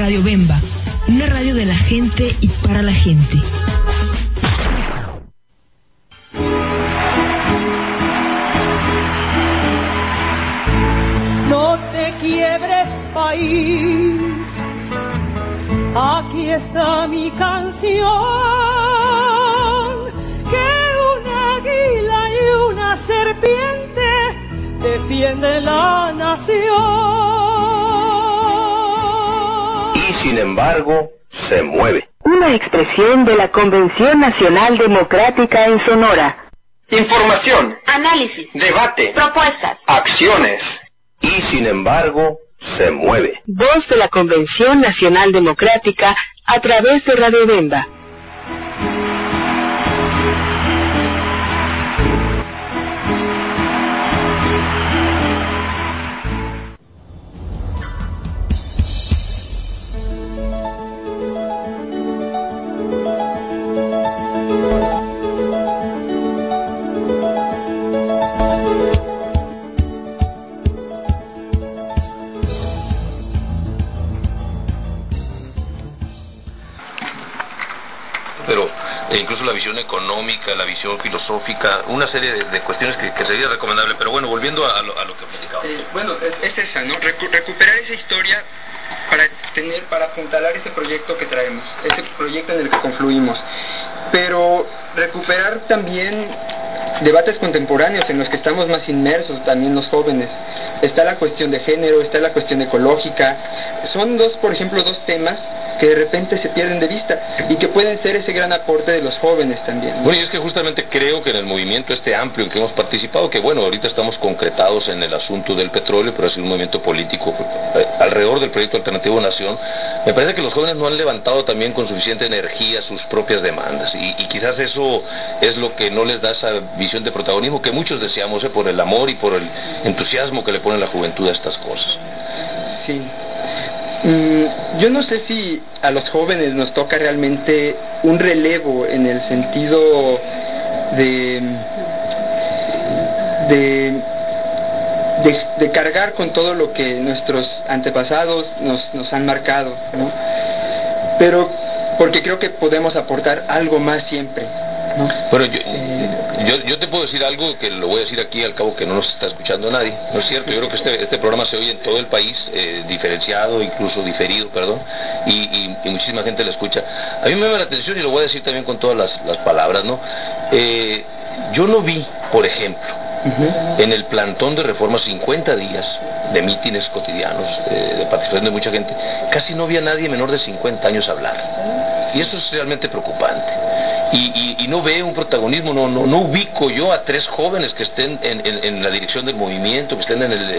Radio Bemba, una radio de la gente y para la gente. No te quiebres, país, aquí está mi canción, que un águila y una serpiente defienden la nación. Y sin embargo, se mueve. Una expresión de la Convención Nacional Democrática en Sonora. Información, análisis, debate, propuestas, acciones. Y sin embargo, se mueve. Voz de la Convención Nacional Democrática a través de Radio Bemba. Incluso la visión económica, la visión filosófica, una serie de cuestiones que sería recomendable. Pero bueno, volviendo a lo que platicaba. Bueno, es esa, ¿no? Recuperar esa historia para apuntalar ese proyecto que traemos, ese proyecto en el que confluimos. Pero recuperar también debates contemporáneos en los que estamos más inmersos también los jóvenes. Está la cuestión de género, está la cuestión ecológica. Son por ejemplo, dos temas que de repente se pierden de vista y que pueden ser ese gran aporte de los jóvenes también, ¿no? Bueno, y es que justamente creo que en el movimiento amplio en que hemos participado, que bueno, ahorita estamos concretados en el asunto del petróleo, pero ha sido un movimiento político alrededor del proyecto Alternativo Nación, me parece que los jóvenes no han levantado también con suficiente energía sus propias demandas, y quizás eso es lo que no les da esa visión de protagonismo que muchos deseamos, por el amor y por el entusiasmo que le pone la juventud a estas cosas. Sí. Yo no sé si a los jóvenes nos toca realmente un relevo en el sentido de cargar con todo lo que nuestros antepasados nos han marcado, ¿no? Pero porque creo que podemos aportar algo más siempre, ¿no? Bueno, yo te puedo decir algo que lo voy a decir aquí, al cabo que no nos está escuchando nadie, ¿no es cierto? Yo creo que este programa se oye en todo el país, diferenciado, incluso diferido, perdón, y muchísima gente lo escucha. A mí me llama la atención, y lo voy a decir también con todas las palabras, ¿no? Yo no vi, por ejemplo, en el plantón de Reforma, 50 días de mítines cotidianos, de participación de mucha gente, casi no había nadie menor de 50 años hablar. Y eso es realmente preocupante. Y no veo un protagonismo, no ubico yo a 3 jóvenes que estén en la dirección del movimiento, que estén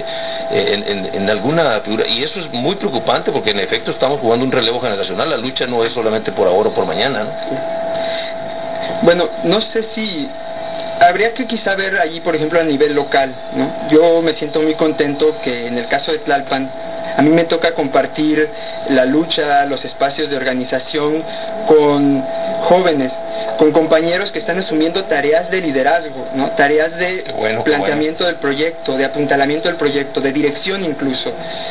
en alguna figura. Y eso es muy preocupante, porque en efecto estamos jugando un relevo generacional. La lucha no es solamente por ahora o por mañana, ¿no? Bueno, no sé si habría que quizá ver allí, por ejemplo, a nivel local, ¿no? Yo me siento muy contento que en el caso de Tlalpan a mí me toca compartir la lucha, los espacios de organización con jóvenes, con compañeros que están asumiendo tareas de liderazgo, ¿no? Tareas de planteamiento del proyecto, de apuntalamiento del proyecto, de dirección incluso.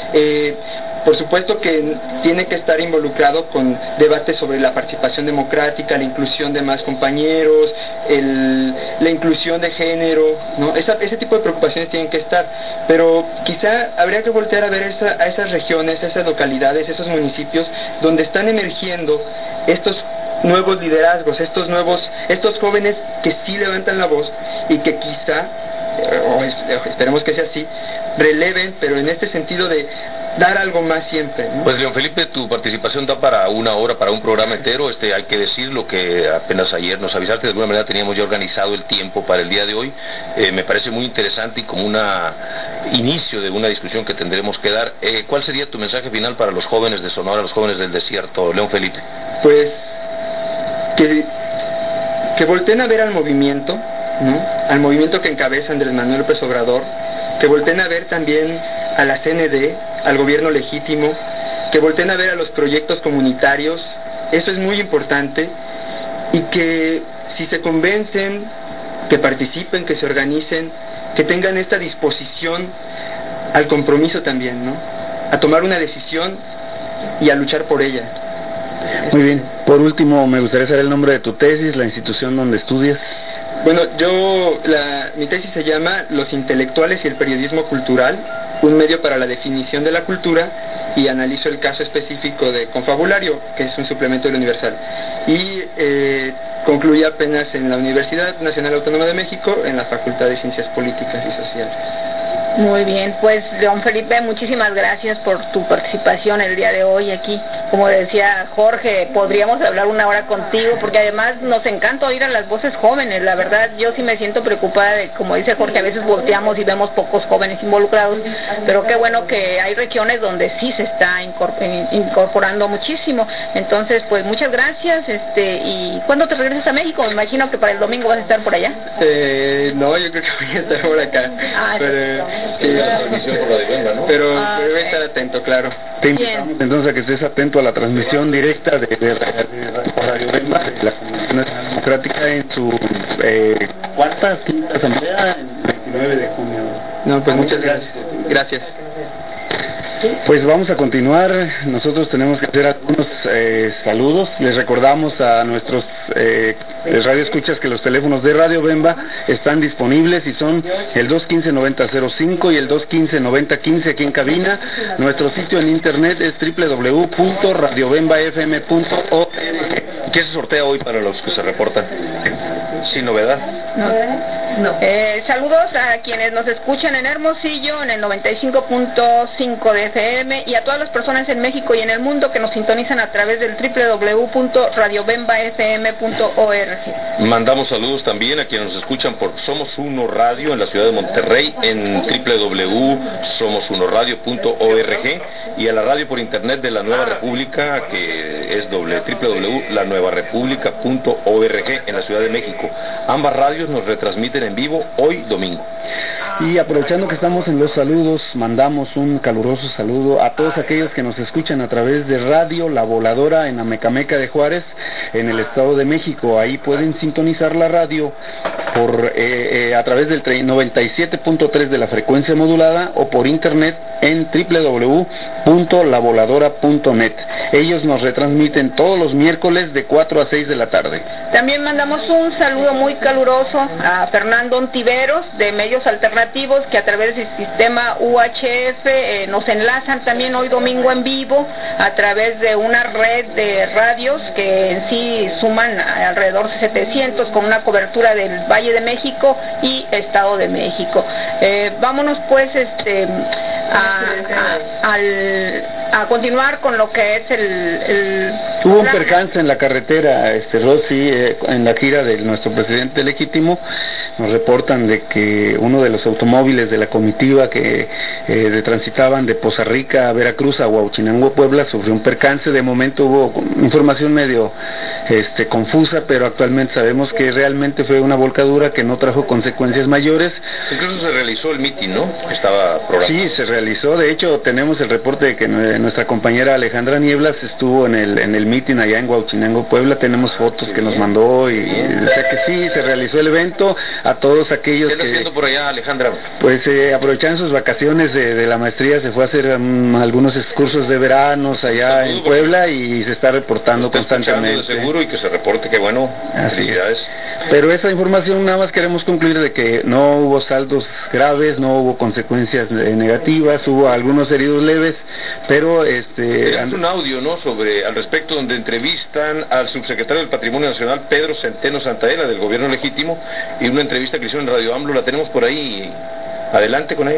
Por supuesto que tiene que estar involucrado con debates sobre la participación democrática, la inclusión de más compañeros, la inclusión de género, ¿no? Ese tipo de preocupaciones tienen que estar, pero quizá habría que voltear a ver a esas regiones, esas localidades, esos municipios donde están emergiendo estos nuevos liderazgos, estos jóvenes que sí levantan la voz y que quizá, esperemos que sea así, releven, pero en este sentido de dar algo más siempre, ¿no? Pues León Felipe, tu participación da para una hora, para un programa entero. Hay que decir lo que apenas ayer nos avisaste, de alguna manera teníamos ya organizado el tiempo para el día de hoy. Me parece muy interesante y como un inicio de una discusión que tendremos que dar. ¿Cuál sería tu mensaje final para los jóvenes de Sonora, los jóvenes del desierto, León Felipe? Pues que volteen a ver al movimiento, ¿no? Al movimiento que encabeza Andrés Manuel López Obrador, que volteen a ver también a la CND, al gobierno legítimo, que volteen a ver a los proyectos comunitarios. Eso es muy importante, y que si se convencen, que participen, que se organicen, que tengan esta disposición al compromiso también, ¿no? A tomar una decisión y a luchar por ella. Muy bien. Por último, me gustaría saber el nombre de tu tesis, la institución donde estudias. Bueno, mi tesis se llama Los intelectuales y el periodismo cultural, un medio para la definición de la cultura, y analizo el caso específico de Confabulario, que es un suplemento del Universal. Y concluí apenas en la Universidad Nacional Autónoma de México, en la Facultad de Ciencias Políticas y Sociales. Muy bien, pues don Felipe, muchísimas gracias por tu participación el día de hoy aquí. Como decía Jorge, podríamos hablar una hora contigo, porque además nos encanta oír a las voces jóvenes. La verdad, yo sí me siento preocupada de, como dice Jorge, a veces volteamos y vemos pocos jóvenes involucrados, pero qué bueno que hay regiones donde sí se está incorporando muchísimo. Entonces, pues muchas gracias. ¿Y cuándo te regresas a México? Me imagino que para el domingo vas a estar por allá. No, yo creo que voy a estar por acá. Sí, la transmisión por Radio Bemba, ¿no? Pero voy a estar atento, claro. Te invitamos entonces a que estés atento a la transmisión directa de Radio Bemba, de la Convención Nacional Democrática, en su quinta asamblea, el 29 de junio. No, pues muchas gracias. Gracias. Pues vamos a continuar. Nosotros tenemos que hacer algunos saludos. Les recordamos a nuestros radioescuchas que los teléfonos de Radio Bemba están disponibles y son el 215-9005 y el 215-9015 aquí en cabina. Nuestro sitio en internet es www.radiobembafm.org. ¿Qué se sortea hoy para los que se reportan? ¿Sin novedad? No. Saludos a quienes nos escuchan en Hermosillo en el 95.5 de FM y a todas las personas en México y en el mundo que nos sintonizan a través del www.radiobembafm.org. Mandamos saludos también a quienes nos escuchan por Somos Uno Radio en la ciudad de Monterrey en www.somosunoradio.org y a la radio por internet de la Nueva República, que es www.lanuevarepublica.org en la Ciudad de México. Ambas radios nos retransmiten en vivo hoy domingo. Y aprovechando que estamos en los saludos, mandamos un caluroso saludo a todos aquellos que nos escuchan a través de Radio La Voladora en Amecameca de Juárez, en el Estado de México. Ahí pueden sintonizar la radio a través del 97.3 de la frecuencia modulada o por internet en www.lavoladora.net. Ellos nos retransmiten todos los miércoles de 4 a 6 de la tarde. También mandamos un saludo muy caluroso a Fernando Ontiveros de Medios Alternativos, que a través del sistema UHF nos enlazan también hoy domingo en vivo a través de una red de radios que en sí suman alrededor de 700 con una cobertura del Valle de México y Estado de México. Vámonos pues a continuar con lo que es Hubo un percance en la carretera, Rosy, en la gira de nuestro presidente legítimo. Nos reportan de que uno de los automóviles de la comitiva que transitaban de Poza Rica a Veracruz a Huauchinango, Puebla, sufrió un percance. De momento hubo información medio confusa, pero actualmente sabemos que realmente fue una volcadura que no trajo consecuencias mayores. Incluso se realizó el mitin, ¿no? Estaba programado. Sí, se realizó. De hecho, tenemos el reporte de que nuestra compañera Alejandra Nieblas estuvo en el mitin allá en Huauchinango, Puebla. Tenemos fotos que nos mandó y o sea que sí, se realizó el evento. A todos aquellos ¿Qué está haciendo por allá, Alejandra? Pues aprovechando sus vacaciones de la maestría, se fue a hacer algunos cursos de veranos allá en Puebla y se está reportando constantemente. De seguro y que se reporte, que bueno, felicidades. Pero esa información nada más queremos concluir de que no hubo saldos graves, no hubo consecuencias negativas, hubo algunos heridos leves, pero es un audio, ¿no?, al respecto, donde entrevistan al subsecretario del Patrimonio Nacional, Pedro Centeno Santaella, del gobierno legítimo, y una entrevista que hicieron en Radio AMLO, la tenemos por ahí. Adelante con él.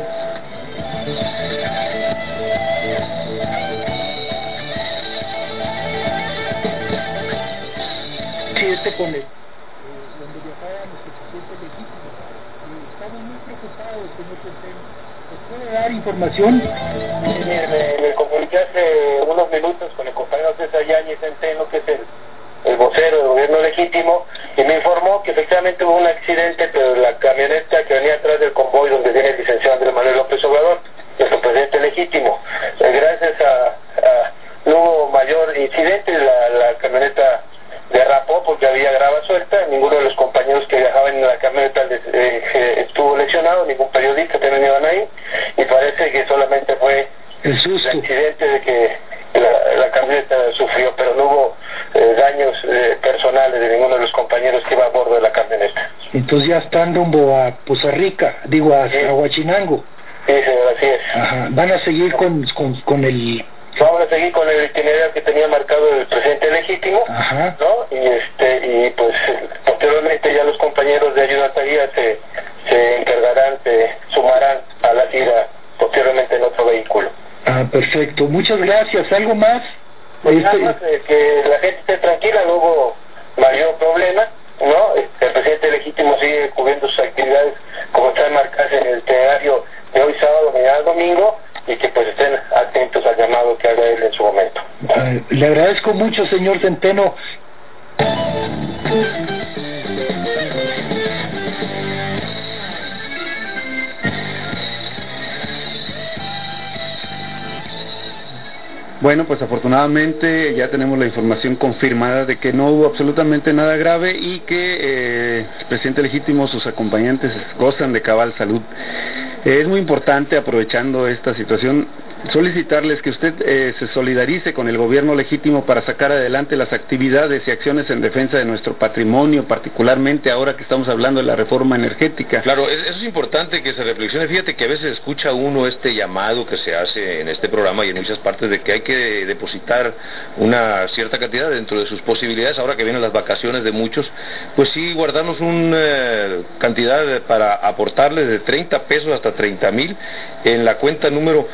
Sí, con él. Donde viajaba nuestro presidente legítimo. Estamos muy preocupados, señor Centeno. ¿Nos puede dar información? Sí, me comuniqué hace unos minutos con el compañero César Yáñez Centeno, que es el vocero del gobierno legítimo, y me informó que efectivamente hubo un accidente, pero la camioneta que venía atrás del convoy donde viene el licenciado Andrés Manuel López Obrador, nuestro presidente legítimo. Gracias no hubo mayor incidente, la camioneta derrapó porque había grava suelta, ninguno de los compañeros que viajaban en la camioneta estuvo lesionado, ningún periodista también iban ahí, y parece que solamente fue el accidente de que la camioneta sufrió, pero no hubo daños personales de ninguno de los compañeros que iba a bordo de la camioneta. Entonces ya están rumbo a Poza Rica, digo a Huachinango. Sí, señor, así es. Ajá. ¿Van a seguir con el...? Vamos a seguir con el itinerario que tenía marcado el presidente legítimo, ajá, ¿no? Y pues posteriormente ya los compañeros de ayudantaría se encargarán, se sumarán a la gira posteriormente en otro vehículo. Ah, perfecto. Muchas gracias. ¿Algo más? Pues nada más que la gente esté tranquila, no hubo mayor problema, ¿no? El presidente legítimo sigue cubriendo sus actividades como están marcadas en el itinerario de hoy sábado, mañana domingo, y que pues estén atentos al llamado que haga él en su momento. Le agradezco mucho, señor Centeno. Bueno, pues afortunadamente ya tenemos la información confirmada de que no hubo absolutamente nada grave y que el presidente legítimo, sus acompañantes gozan de cabal salud. Es muy importante, aprovechando esta situación, solicitarles que usted se solidarice con el gobierno legítimo para sacar adelante las actividades y acciones en defensa de nuestro patrimonio, particularmente ahora que estamos hablando de la reforma energética. Claro, eso es importante que se reflexione. Fíjate que a veces escucha uno este llamado que se hace en este programa y en muchas partes de que hay que depositar una cierta cantidad dentro de sus posibilidades, ahora que vienen las vacaciones de muchos, pues sí, guardarnos una cantidad para aportarles de 30 pesos hasta 30,000 en la cuenta número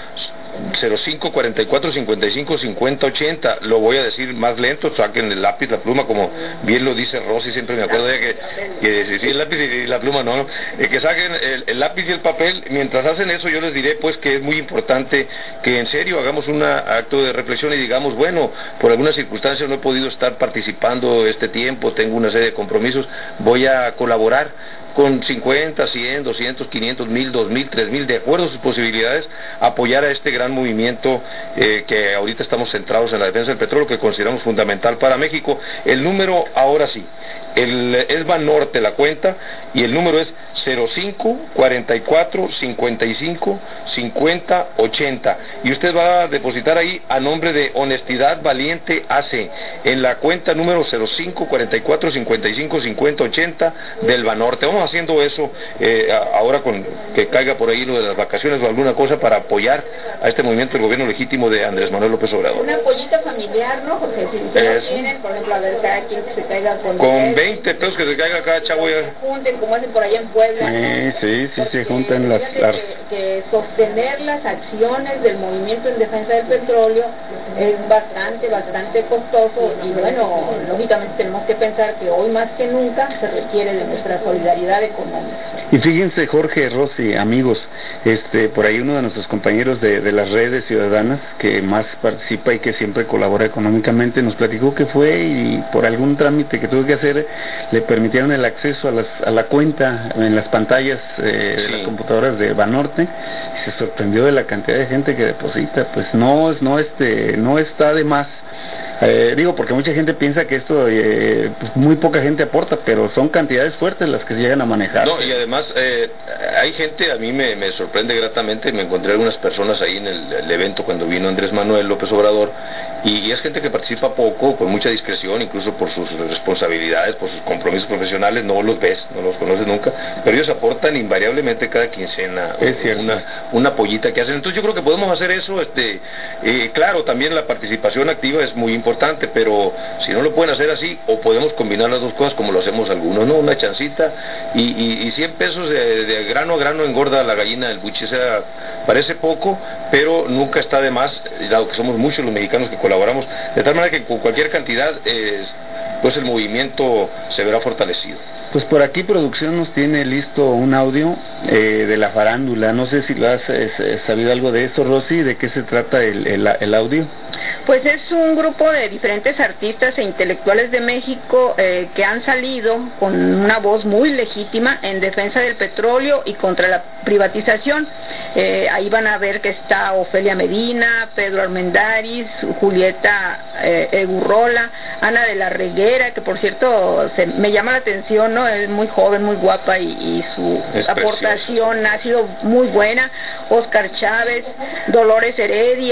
05 44 55 50 80. Lo voy a decir más lento, saquen el lápiz, la pluma, como bien lo dice Rosy, siempre me acuerdo de que sí, el lápiz y la pluma no, que saquen el lápiz y el papel. Mientras hacen eso, yo les diré pues que es muy importante que en serio hagamos un acto de reflexión y digamos, bueno, por alguna circunstancia no he podido estar participando este tiempo, tengo una serie de compromisos, voy a colaborar con 50, 100, 200, 500, 1000, 2000, 3000, de acuerdo a sus posibilidades, apoyar a este gran movimiento que ahorita estamos centrados en la defensa del petróleo, que consideramos fundamental para México. El número, ahora sí, es Banorte la cuenta, y el número es 05 44 55 50 80, y usted va a depositar ahí a nombre de Honestidad Valiente AC, en la cuenta número 05 44 55 50 80 del Banorte. Vamos haciendo eso ahora con que caiga por ahí lo de las vacaciones o alguna cosa para apoyar a este movimiento del gobierno legítimo de Andrés Manuel López Obrador. Una pollita familiar, ¿no? Porque si ustedes tienen, por ejemplo, a ver, cada quien que se caiga con 20 pesos que se caiga cada chavo ya. Junten, como hacen por allá en Puebla. Sí, se juntan las... Que sostener las acciones del movimiento en defensa del petróleo es bastante costoso, y bueno, lógicamente tenemos que pensar que hoy más que nunca se requiere de nuestra solidaridad económica. Y fíjense, Jorge, Rosy, amigos, por ahí uno de nuestros compañeros de las redes ciudadanas que más participa y que siempre colabora económicamente nos platicó que fue y por algún trámite que tuvo que hacer le permitieron el acceso a la cuenta en las pantallas de las computadoras de Banorte, y se sorprendió de la cantidad de gente que deposita. Pues no está de más. Digo, porque mucha gente piensa que esto, pues muy poca gente aporta, pero son cantidades fuertes las que se llegan a manejar. No, y además hay gente, a mí me sorprende gratamente, me encontré algunas personas ahí en el evento cuando vino Andrés Manuel López Obrador, y es gente que participa poco, con mucha discreción, incluso por sus responsabilidades, por sus compromisos profesionales, no los ves, no los conoces nunca, pero ellos aportan invariablemente cada quincena una pollita que hacen. Entonces yo creo que podemos hacer eso, claro, también la participación activa es muy importante, pero si no lo pueden hacer así, o podemos combinar las dos cosas como lo hacemos algunos, ¿no? Una chancita y 100 pesos de grano a grano engorda la gallina del buche. O sea, parece poco, pero nunca está de más, dado que somos muchos los mexicanos que colaboramos, de tal manera que con cualquier cantidad pues el movimiento se verá fortalecido. Pues por aquí producción nos tiene listo un audio de la farándula. No sé si lo has sabido algo de eso, Rosy, ¿de qué se trata el audio? Pues es un grupo de diferentes artistas e intelectuales de México que han salido con una voz muy legítima en defensa del petróleo y contra la privatización. Ahí van a ver que está Ofelia Medina, Pedro Armendáriz, Julieta Egurrola, Ana de la Reguera, que por cierto me llama la atención, ¿no? Es muy joven, muy guapa, y su aportación ha sido muy buena. Oscar Chávez, Dolores Heredia,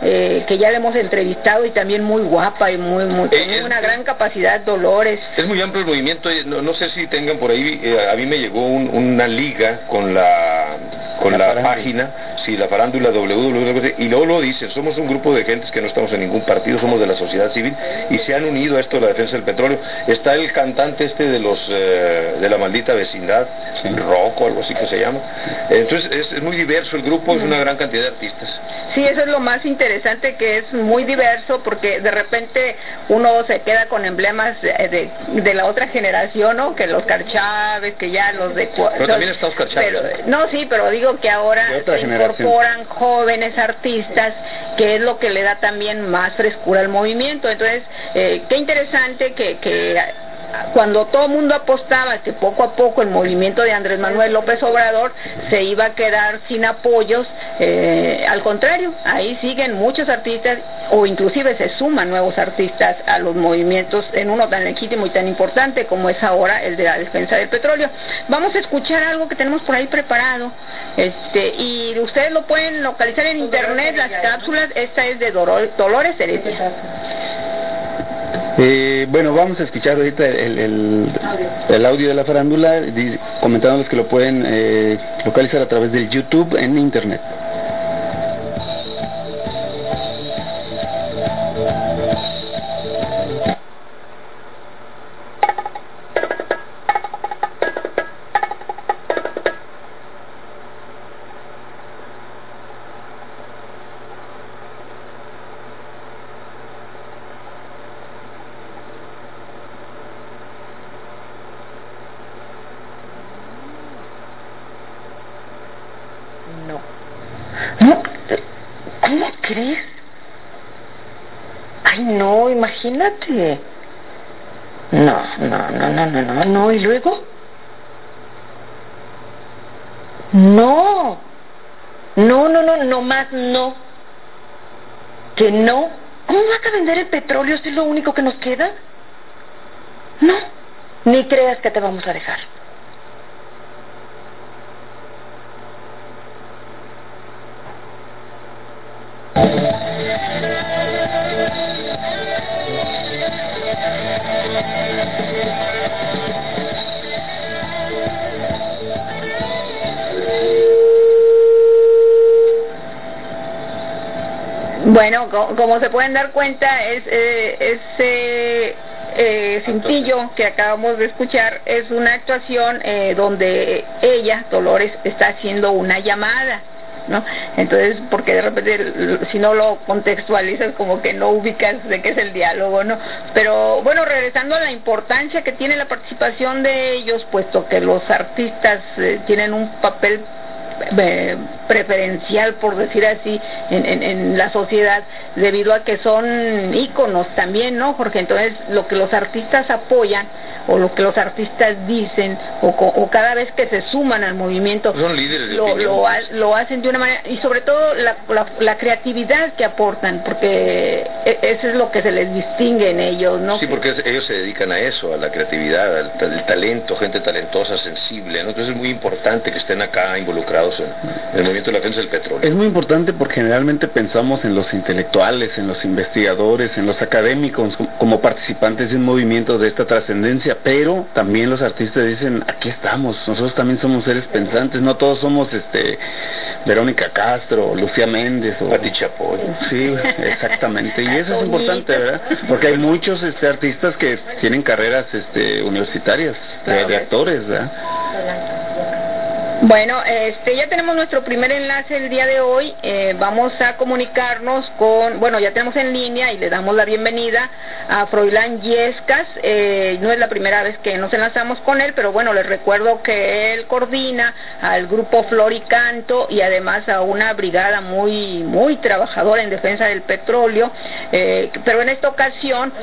que ya le hemos entrevistado y también muy guapa y muy con una gran capacidad, Dolores. Es muy amplio el movimiento, no sé si tengan por ahí, a mí me llegó una liga con la página, sí, la farándula www, y luego lo dicen, somos un grupo de gentes que no estamos en ningún partido, somos de la sociedad civil y se han unido a esto de la defensa del petróleo. Está el cantante de los de la maldita vecindad, sí, Rocco, algo así que se llama. Entonces es muy diverso el grupo, es una gran cantidad de artistas. Sí, eso es lo más interesante, que es muy diverso, porque de repente uno se queda con emblemas de la otra generación, ¿no? Que los Oscar Chávez, que ya los de... Pero también está Oscar Chávez. No, sí, pero digo que ahora se incorporan jóvenes artistas, que es lo que le da también más frescura al movimiento. Entonces, qué interesante que cuando todo el mundo apostaba que poco a poco el movimiento de Andrés Manuel López Obrador se iba a quedar sin apoyos, al contrario, ahí siguen muchos artistas, o inclusive se suman nuevos artistas a los movimientos en uno tan legítimo y tan importante como es ahora el de la defensa del petróleo. Vamos a escuchar algo que tenemos por ahí preparado, y ustedes lo pueden localizar en internet, las cápsulas. Esta es de Dolores Heredia. Bueno, vamos a escuchar ahorita el audio de la farándula, comentándoles que lo pueden localizar a través del YouTube en internet. ¿Cómo crees? Ay, no, imagínate. No, ¿y luego? No, más no. ¿Que no? ¿Cómo vas a vender el petróleo si es lo único que nos queda? No, ni creas que te vamos a dejar. Bueno, como se pueden dar cuenta, ese cintillo que acabamos de escuchar es una actuación donde ella, Dolores, está haciendo una llamada, ¿no? Entonces, porque de repente si no lo contextualizas como que no ubicas de qué es el diálogo, ¿no? Pero bueno, regresando a la importancia que tiene la participación de ellos, puesto que los artistas tienen un papel preferencial, por decir así, en la sociedad, debido a que son íconos también, ¿no, Jorge? Entonces, lo que los artistas apoyan, o lo que los artistas dicen, o cada vez que se suman al movimiento, son líderes de lo hacen de una manera, y sobre todo la creatividad que aportan, porque eso es lo que se les distingue en ellos, ¿no? Sí, porque ellos se dedican a eso, a la creatividad, al talento, gente talentosa, sensible, ¿no? Entonces es muy importante que estén acá involucrados en el movimiento de la defensa del petróleo. Es muy importante porque generalmente pensamos en los intelectuales, en los investigadores, en los académicos como participantes de un movimiento de esta trascendencia, pero también los artistas dicen, aquí estamos, nosotros también somos seres pensantes, no todos somos Verónica Castro, Lucía Méndez o Pati Chapoy. Sí, exactamente, y eso es importante, ¿verdad? Porque hay muchos artistas que tienen carreras universitarias, de actores, ¿verdad? Bueno, ya tenemos nuestro primer enlace el día de hoy. Vamos a comunicarnos con, bueno, ya tenemos en línea y le damos la bienvenida a Froilán Yescas. No es la primera vez que nos enlazamos con él, pero bueno, les recuerdo que él coordina al grupo Flor y Canto y además a una brigada muy trabajadora en defensa del petróleo. Pero en esta ocasión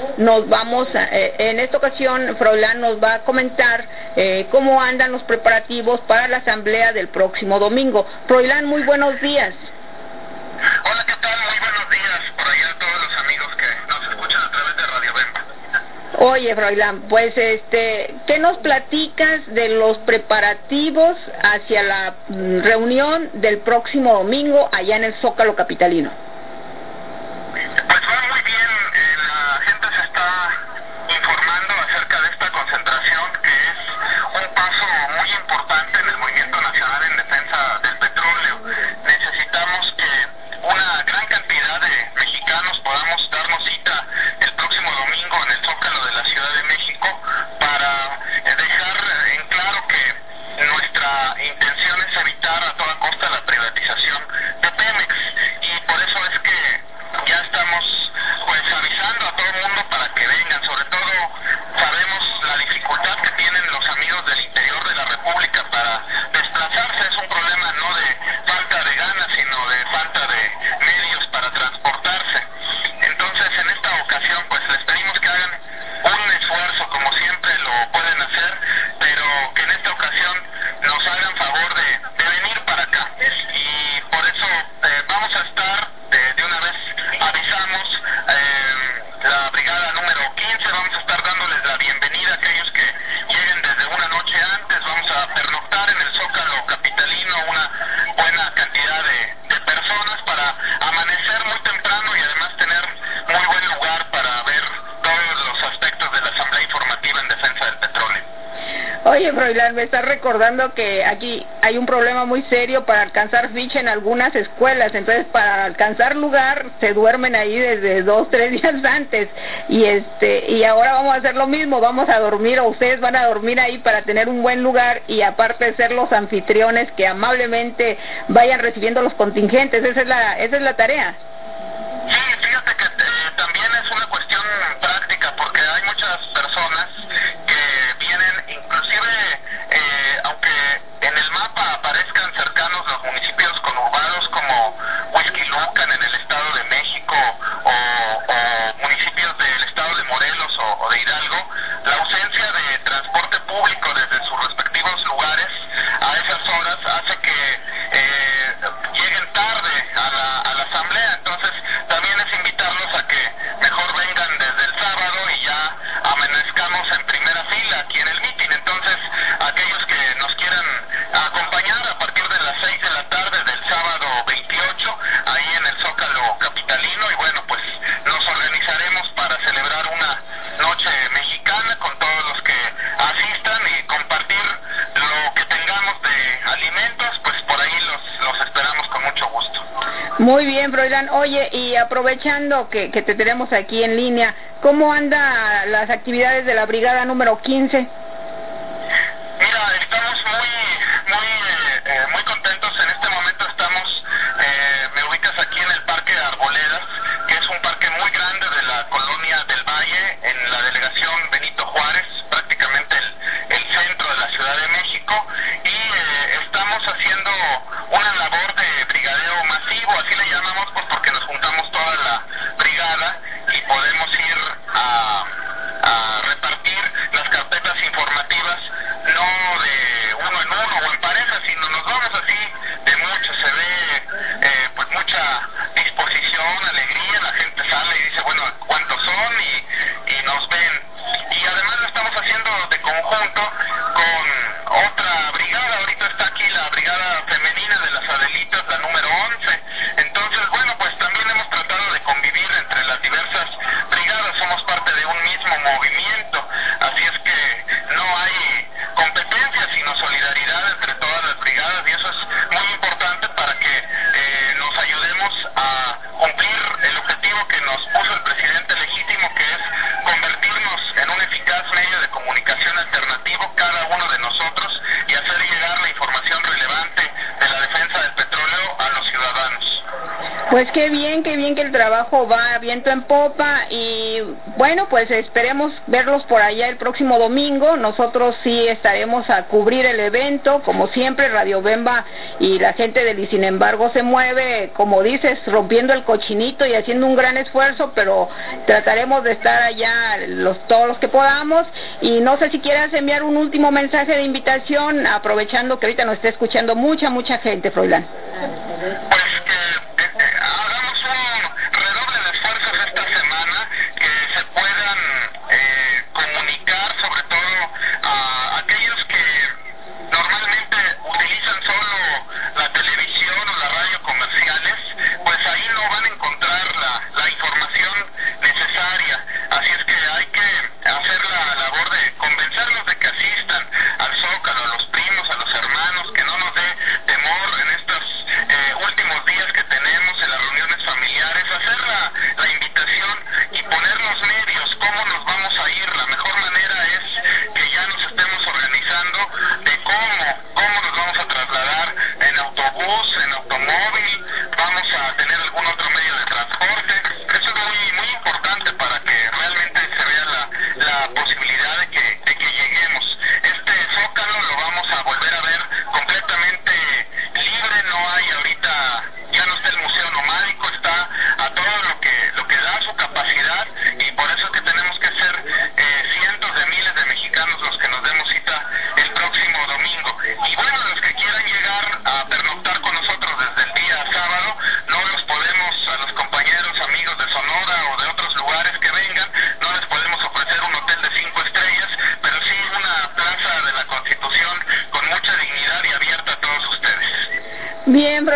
Froilán nos va a comentar cómo andan los preparativos para la asamblea del próximo domingo. Froilán, muy buenos días. Hola, ¿qué tal? Muy buenos días por allá a todos los amigos que nos escuchan a través de Radio Bemba. Oye, Froilán, pues ¿qué nos platicas de los preparativos hacia la reunión del próximo domingo allá en el Zócalo capitalino? eso es que ya estamos pues avisando a todo el mundo para que vengan. Sobre todo sabemos la dificultad que tienen los amigos del interior de la República para desplazarse. Es un problema no de falta de ganas, sino de falta de medios para transportarse. Entonces en esta ocasión pues les pedimos que hagan un esfuerzo, como siempre lo pueden hacer, pero que en esta ocasión nos hagan favor de venir para acá. Y por eso vamos a estar, de una vez avisamos, la brigada número 15, vamos a estar dándoles la bienvenida a aquellos que lleguen desde una noche antes. Vamos a pernoctar en el Zócalo capitalino una buena cantidad de personas para amanecer muy temprano y además tener muy buen lugar para ver todos los aspectos de la Asamblea Informativa en Defensa del Petróleo. Oye, Froilán, me estás recordando que aquí hay un problema muy serio para alcanzar ficha en algunas escuelas. Entonces, para alcanzar lugar, se duermen ahí desde 2-3 días antes. Y ahora vamos a hacer lo mismo, vamos a dormir, o ustedes van a dormir ahí para tener un buen lugar y aparte ser los anfitriones que amablemente vayan recibiendo los contingentes. Esa es la tarea. Sí, fíjate que también es una cuestión práctica, porque hay muchas personas que vienen, inclusive, aunque en el mapa aparezcan cercanos los municipios conurbados como Huixquilucan en el Estado de México o municipios del Estado de Morelos o de Hidalgo, la ausencia de transporte público desde sus respectivos lugares a esas horas hace que lleguen tarde a la asamblea. Entonces también es invitarlos a que mejor vengan desde el sábado y ya amanezcamos en primera fila aquí en el mitin. Entonces aquellos que nos quieran acompañar a partir de las 6 de la tarde del sábado 28 ahí en el Zócalo capitalino, y bueno, pues nos organizaremos para celebrar una noche mexicana con todos los que asistan y compartir lo que tengamos de alimentos. Pues por ahí los esperamos con mucho gusto. Muy bien, Froilán. Oye, y aprovechando que te tenemos aquí en línea, ¿cómo andan las actividades de la brigada número 15? Mira, estamos muy contentos. En este momento estamos, me ubicas aquí en el Parque Arboledas, que es un parque muy grande de la colonia del Valle, en la delegación Benito Juárez, prácticamente el centro de la Ciudad de México, y estamos haciendo una labor de brigadeo masivo, así le llamamos, pues porque nos juntamos toda la brigada y podemos ir a repartir las carpetas informativas, no de uno en uno o en pareja, sino nos vamos así de mucho. Se ve pues mucha disposición, alegría, la gente sale y dice, bueno, ¿cuántos son? Y nos ven. Y además lo estamos haciendo de conjunto con otra brigada. Ahorita está aquí la brigada femenina de las Adelitas, la número 11. Entonces, bueno, pues también hemos tratado de convivir entre las diversas brigadas. Somos parte de un mismo movimiento, así es que no hay competencia, sino solidaridad entre todas las brigadas, y eso es muy importante para que nos ayudemos a cumplir el objetivo que nos puso el presidente legítimo, que es convertirnos en un eficaz medio de comunicación alternativo, cada uno de nosotros, y hacer llegar la información relevante de la defensa del petróleo a los ciudadanos. Pues qué bien que el trabajo va viento en popa, y bueno, pues esperemos verlos por allá el próximo domingo. Nosotros sí estaremos a cubrir el evento, como siempre. Radio Bemba y la gente del Y Sin Embargo se mueve, como dices, rompiendo el cochinito y haciendo un gran esfuerzo, pero trataremos de estar allá todos los que podamos. Y no sé si quieras enviar un último mensaje de invitación, aprovechando que ahorita nos está escuchando mucha gente, Froilán. Pues que hagamos un redoble de esfuerzos esta semana, que se puedan comunicar, sobre todo a aquellos que normalmente utilizan solo la televisión o la radio comerciales, pues ahí no van a encontrar la información necesaria. Así es que hay que hacer la labor de convencerlos de que asistan al Zócalo, a los primos, a los hermanos, que no nos dé temor en estos últimos días que tenemos en las reuniones familiares, hacer la invitación y poner los medios, cómo nos vamos a ir. La mejor manera es que ya nos estemos organizando de cómo nos vamos a trasladar, en autobús, en automóvil, vamos a tener algún otro medio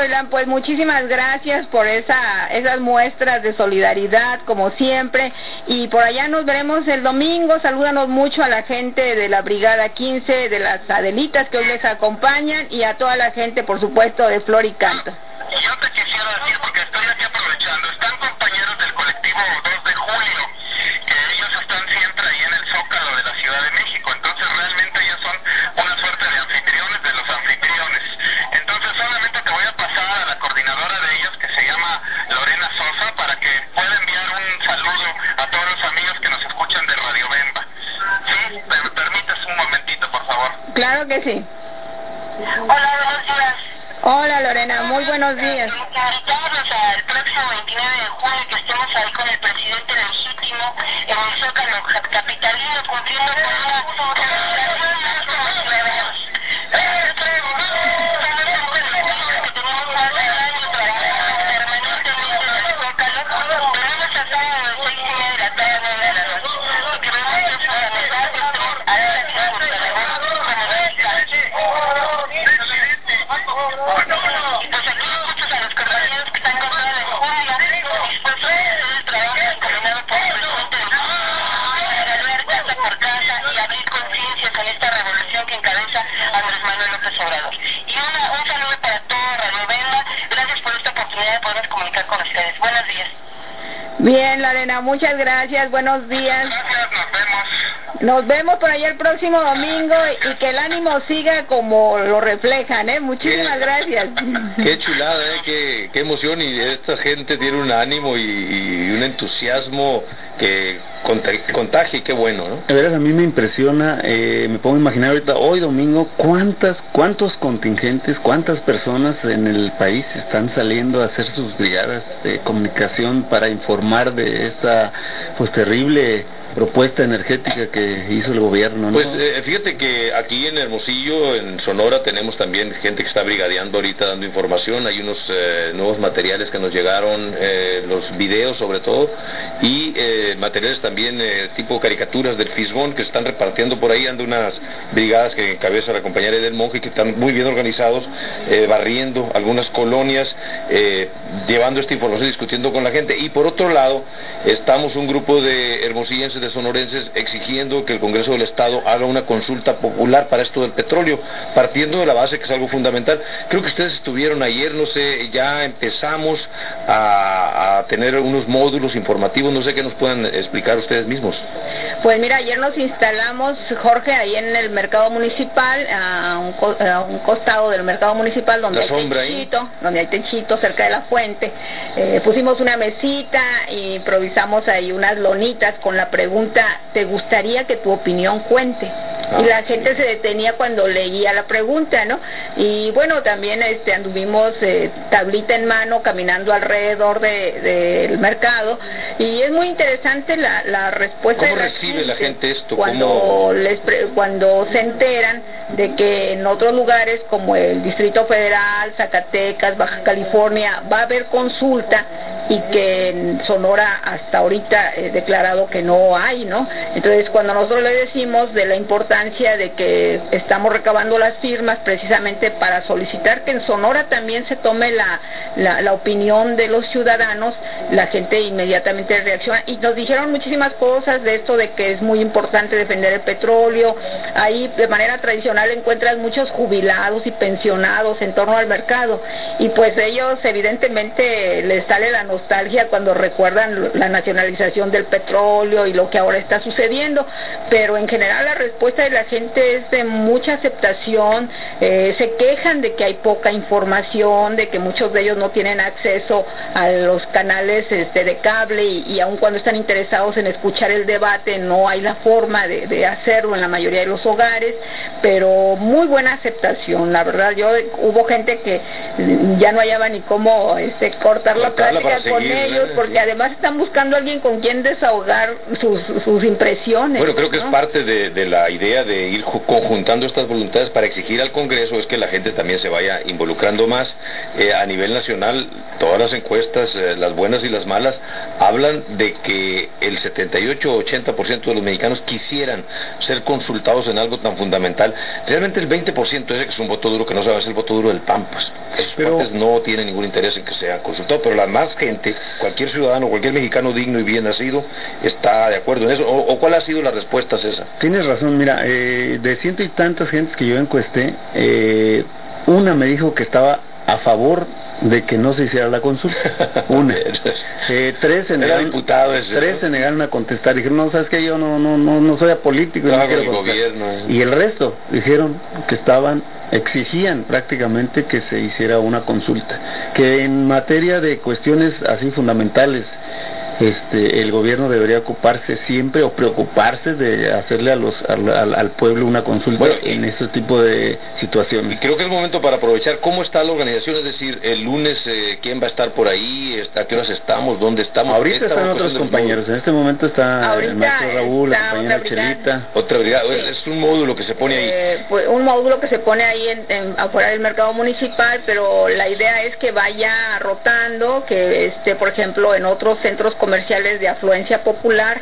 Froilán, pues muchísimas gracias por esas muestras de solidaridad, como siempre, y por allá nos veremos el domingo. Salúdanos mucho a la gente de la Brigada 15, de las Adelitas que hoy les acompañan, y a toda la gente, por supuesto, de Flor y Canto. Y yo te quisiera decir, porque estoy aquí aprovechando, están compañeros del colectivo 2 de julio, que ellos están siempre ahí en el Zócalo de la Ciudad de México, entonces realmente ellos son una suerte de anfitriones de los anfitriones. Entonces solamente te voy a pasar a la coordinadora de ellos, que se llama Lorena Sosa, para que pueda enviar un saludo a todos los amigos que nos escuchan de Radio Bemba. ¿Sí? ¿Me permites un momentito, por favor? Claro que sí. Hola, buenos días. Hola Lorena, muy buenos días. Invitamos al próximo 29 de julio que estemos ahí con el presidente legítimo en el Zócalo capitalino, cumpliendo con una demostración más como ciudadanos. Que tenemos más de un año trabajando permanentemente en el Zócalo, tenemos hasta las 6:30 de la tarde, 9 de la noche. Lo que vemos es fundamental que estemos a esa acción por trabajar como mexicanos. Pues aquí muchos a los compañeros que están con toda la escuela, dispuestos a hacer el trabajo encaminado por el presidente para ver casa por casa y abrir conciencias en esta revolución que encabeza Andrés Manuel López Obrador. Y un saludo para todo Radio Bemba. Gracias por esta oportunidad de poder comunicar con ustedes. Buenos días. Bien, Lorena, muchas gracias, buenos días. Gracias, nos vemos. Nos vemos por allá el próximo domingo y que el ánimo siga como lo reflejan, Muchísimas gracias. Qué chulada, qué emoción, y esta gente tiene un ánimo y un entusiasmo que contagia, y qué bueno, ¿no? De veras, a mí me impresiona, me pongo a imaginar ahorita, hoy domingo, cuántos contingentes, cuántas personas en el país están saliendo a hacer sus brigadas de comunicación para informar de esta pues terrible propuesta energética que hizo el gobierno, ¿no? Pues fíjate que aquí en Hermosillo, en Sonora, tenemos también gente que está brigadeando ahorita dando información. Hay unos nuevos materiales que nos llegaron, los videos sobre todo, y materiales también tipo caricaturas del Fisgón que se están repartiendo por ahí. Ando unas brigadas que encabeza la compañera del Monje, que están muy bien organizados, barriendo algunas colonias, llevando esta información, discutiendo con la gente. Y por otro lado, estamos un grupo de hermosillenses, de sonorenses, exigiendo que el Congreso del Estado haga una consulta popular para esto del petróleo, partiendo de la base que es algo fundamental. Creo que ustedes estuvieron ayer, no sé, ya empezamos a tener unos módulos informativos, no sé qué nos puedan explicar ustedes mismos. Pues mira, ayer nos instalamos, Jorge, ahí en el mercado municipal, a un costado del mercado municipal, donde hay techito, cerca de la fuente. Pusimos una mesita y improvisamos ahí unas lonitas con la pregunta: ¿te gustaría que tu opinión cuente? Y la gente se detenía cuando leía la pregunta, ¿no? Y bueno, también anduvimos tablita en mano caminando alrededor del mercado, y es muy interesante la respuesta. ¿Cómo recibe la gente esto? Cuando se enteran de que en otros lugares como el Distrito Federal, Zacatecas, Baja California, va a haber consulta, y que en Sonora hasta ahorita declarado que no hay, ¿no? Entonces, cuando nosotros le decimos de la importancia de que estamos recabando las firmas precisamente para solicitar que en Sonora también se tome la opinión de los ciudadanos, la gente inmediatamente reacciona, y nos dijeron muchísimas cosas de esto, de que es muy importante defender el petróleo. Ahí de manera tradicional encuentras muchos jubilados y pensionados en torno al mercado, y pues ellos evidentemente les sale la nostalgia cuando recuerdan la nacionalización del petróleo y lo que ahora está sucediendo, pero en general la respuesta de la gente es de mucha aceptación. Se quejan de que hay poca información, de que muchos de ellos no tienen acceso a los canales de cable, y aun cuando están interesados en escuchar el debate no hay la forma de hacerlo en la mayoría de los hogares, pero muy buena aceptación, la verdad. Hubo gente que ya no hallaba ni cómo cortar la plática con ellos, porque además están buscando a alguien con quien desahogar sus impresiones. Bueno, creo que es parte de la idea de ir conjuntando estas voluntades para exigir al Congreso, es que la gente también se vaya involucrando más. A nivel nacional, todas las encuestas, las buenas y las malas, hablan de que el 78-80% de los mexicanos quisieran ser consultados en algo tan fundamental. Realmente el 20% ese que es un voto duro, que no sabe, es el voto duro del PAN, pues. Esos cuates no tienen ningún interés en que sean consultados, pero la más gente, cualquier ciudadano, cualquier mexicano digno y bien nacido, está de acuerdo en eso. ¿O cuál ha sido la respuesta, César? Tienes razón, mira, de ciento y tantas gentes que yo encuesté, una me dijo que estaba a favor de que no se hiciera la consulta. Una. Tres se negaron a contestar. Dijeron, no, sabes que yo no soy apolítico. No quiero gobierno. Y el resto dijeron que exigían prácticamente que se hiciera una consulta. Que en materia de cuestiones así fundamentales, el gobierno debería ocuparse siempre o preocuparse de hacerle al pueblo una consulta en este tipo de situaciones. Y creo que es momento para aprovechar cómo está la organización, es decir, el lunes quién va a estar por ahí, a qué horas estamos, dónde estamos. Ahorita están otros compañeros, en este momento está el maestro Raúl, la compañera Chelita. Otra brigada, es un módulo que se pone ahí. Pues un módulo que se pone ahí afuera del mercado municipal, pero la idea es que vaya rotando, que por ejemplo en otros centros comerciales de afluencia popular,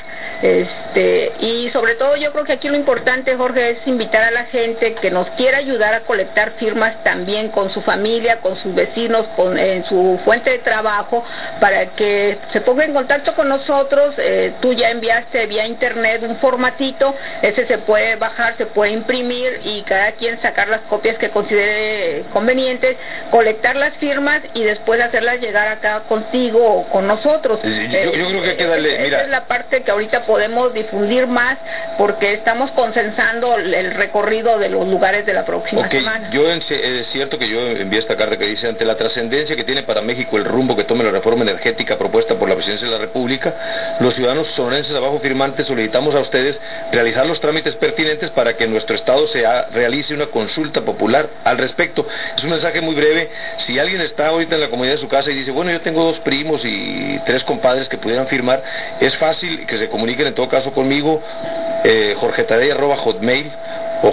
y sobre todo yo creo que aquí lo importante, Jorge, es invitar a la gente que nos quiera ayudar a colectar firmas también con su familia, con sus vecinos, en su fuente de trabajo, para que se ponga en contacto con nosotros. Tú ya enviaste vía internet un formatito, ese se puede bajar, se puede imprimir y cada quien sacar las copias que considere convenientes, colectar las firmas y después hacerlas llegar acá contigo o con nosotros. Yo creo que hay que darle, mira, esa es la parte que ahorita podemos difundir más, porque estamos consensando el recorrido de los lugares de la próxima semana. Es cierto que yo envié esta carta que dice: ante la trascendencia que tiene para México el rumbo que tome la reforma energética propuesta por la Presidencia de la República, los ciudadanos sonorenses abajo firmantes solicitamos a ustedes realizar los trámites pertinentes para que en nuestro estado realice una consulta popular al respecto. Es un mensaje muy breve. Si alguien está ahorita en la comunidad de su casa y dice, bueno, yo tengo 2 primos y 3 compadres que pudieran firmar, es fácil que se comuniquen en todo caso conmigo, jorgetadei@hotmail o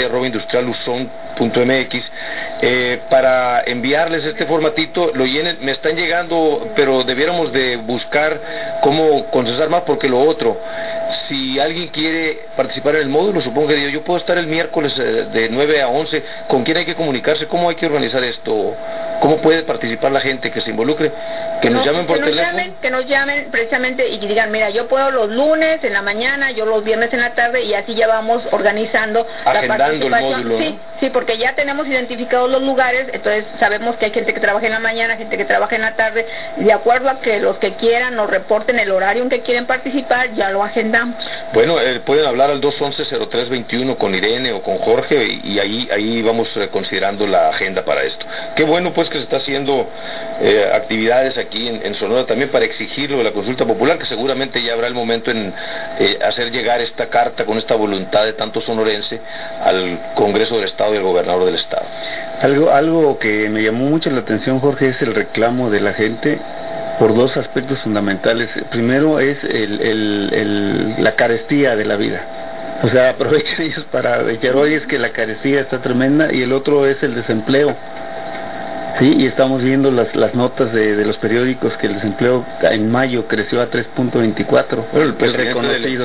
jtadei@industrialuzon.mx, para enviarles este formatito. Lo llenen, me están llegando, pero debiéramos de buscar cómo consensar más, porque lo otro, si alguien quiere participar en el módulo, supongo que yo puedo estar el miércoles de 9 a 11, ¿con quién hay que comunicarse? ¿Cómo hay que organizar esto? ¿Cómo puede participar la gente que se involucre? Que nos llamen por teléfono. Que nos llamen precisamente y digan, mira, yo puedo los lunes en la mañana, yo los viernes en la tarde, y así ya vamos organizando agendando la participación. El módulo, sí, ¿no? Sí, porque ya tenemos identificados los lugares, entonces sabemos que hay gente que trabaja en la mañana, gente que trabaja en la tarde, y de acuerdo a que los que quieran nos reporten el horario en que quieren participar, ya lo agendamos. Bueno, pueden hablar al 211-0321 con Irene o con Jorge, y ahí vamos considerando la agenda para esto. Qué bueno pues que se está haciendo actividades aquí en Sonora también para exigirlo de la consulta popular, que seguramente ya habrá el momento en hacer llegar esta carta con esta voluntad de tanto sonorense al Congreso del Estado y al gobernador del Estado. Algo que me llamó mucho la atención, Jorge, es el reclamo de la gente por 2 aspectos fundamentales. Primero es la carestía de la vida. O sea, aprovechan ellos para decir, oye, es que la carestía está tremenda, y el otro es el desempleo. Sí, y estamos viendo las notas de los periódicos que el desempleo en mayo creció a 3.24. Bueno, el reconocido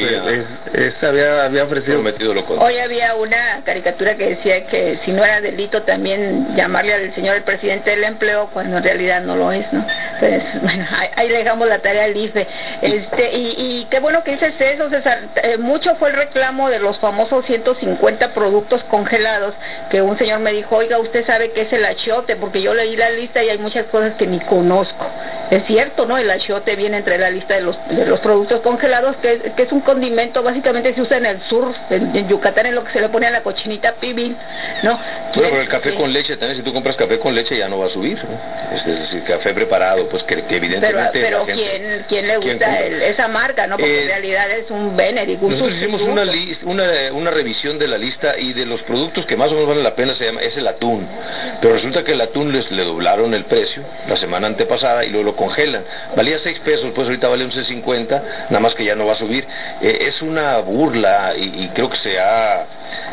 había ofrecido. Hoy había una caricatura que decía que si no era delito también llamarle al señor el presidente del empleo, cuando en realidad no lo es, ¿no? Entonces, bueno, ahí le dejamos la tarea al IFE. Y qué bueno que dices eso, César. Mucho fue el reclamo de los famosos 150 productos congelados, que un señor me dijo, oiga, usted sabe qué es el achiote, porque yo leí la lista y hay muchas cosas que ni conozco. Es cierto, ¿no? El achiote viene entre la lista de los productos congelados, que es un condimento, básicamente se usa en el sur, en Yucatán, es lo que se le pone a la cochinita pibil, ¿no? Bueno, pero el café con leche también, si tú compras café con leche ya no va a subir, ¿no? Es decir, café preparado, pues que evidentemente... Pero ¿quién le gusta esa marca, no? Porque en realidad es un Benedict. Nosotros hicimos una revisión de la lista, y de los productos que más o menos valen la pena es el atún, pero resulta que el atún le doblaron el precio la semana antepasada y luego lo congelan. Valía 6 pesos, pues ahorita vale 11.50, nada más que ya no va a subir. Es una burla y creo que se ha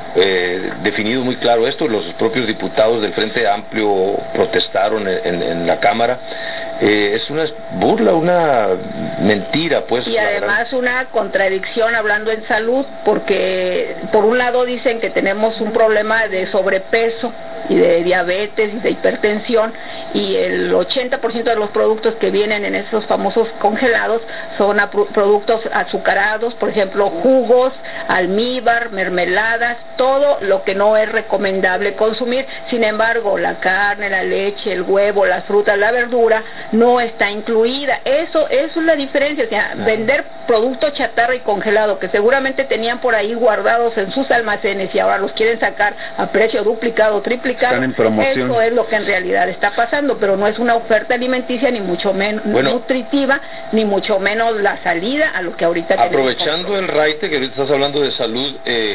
definido muy claro esto. Los propios diputados del Frente Amplio protestaron en la Cámara. Es una burla, una mentira, pues. Y además una contradicción hablando en salud, porque por un lado dicen que tenemos un problema de sobrepeso y de diabetes y de hipertensión, y el 80% de los productos que vienen en esos famosos congelados son productos azucarados, por ejemplo, jugos, almíbar, mermeladas, todo lo que no es recomendable consumir. Sin embargo, la carne, la leche, el huevo, las frutas, la verdura no está incluida. Eso es la diferencia. O sea, vender productos chatarra y congelado que seguramente tenían por ahí guardados en sus almacenes y ahora los quieren sacar a precio duplicado, triplicado. Están en promoción. Eso es lo que en realidad está pasando, pero no es una oferta alimenticia ni mucho menos nutritiva, ni mucho menos la salida a lo que ahorita tenemos. Aprovechando el raite que ahorita estás hablando de salud,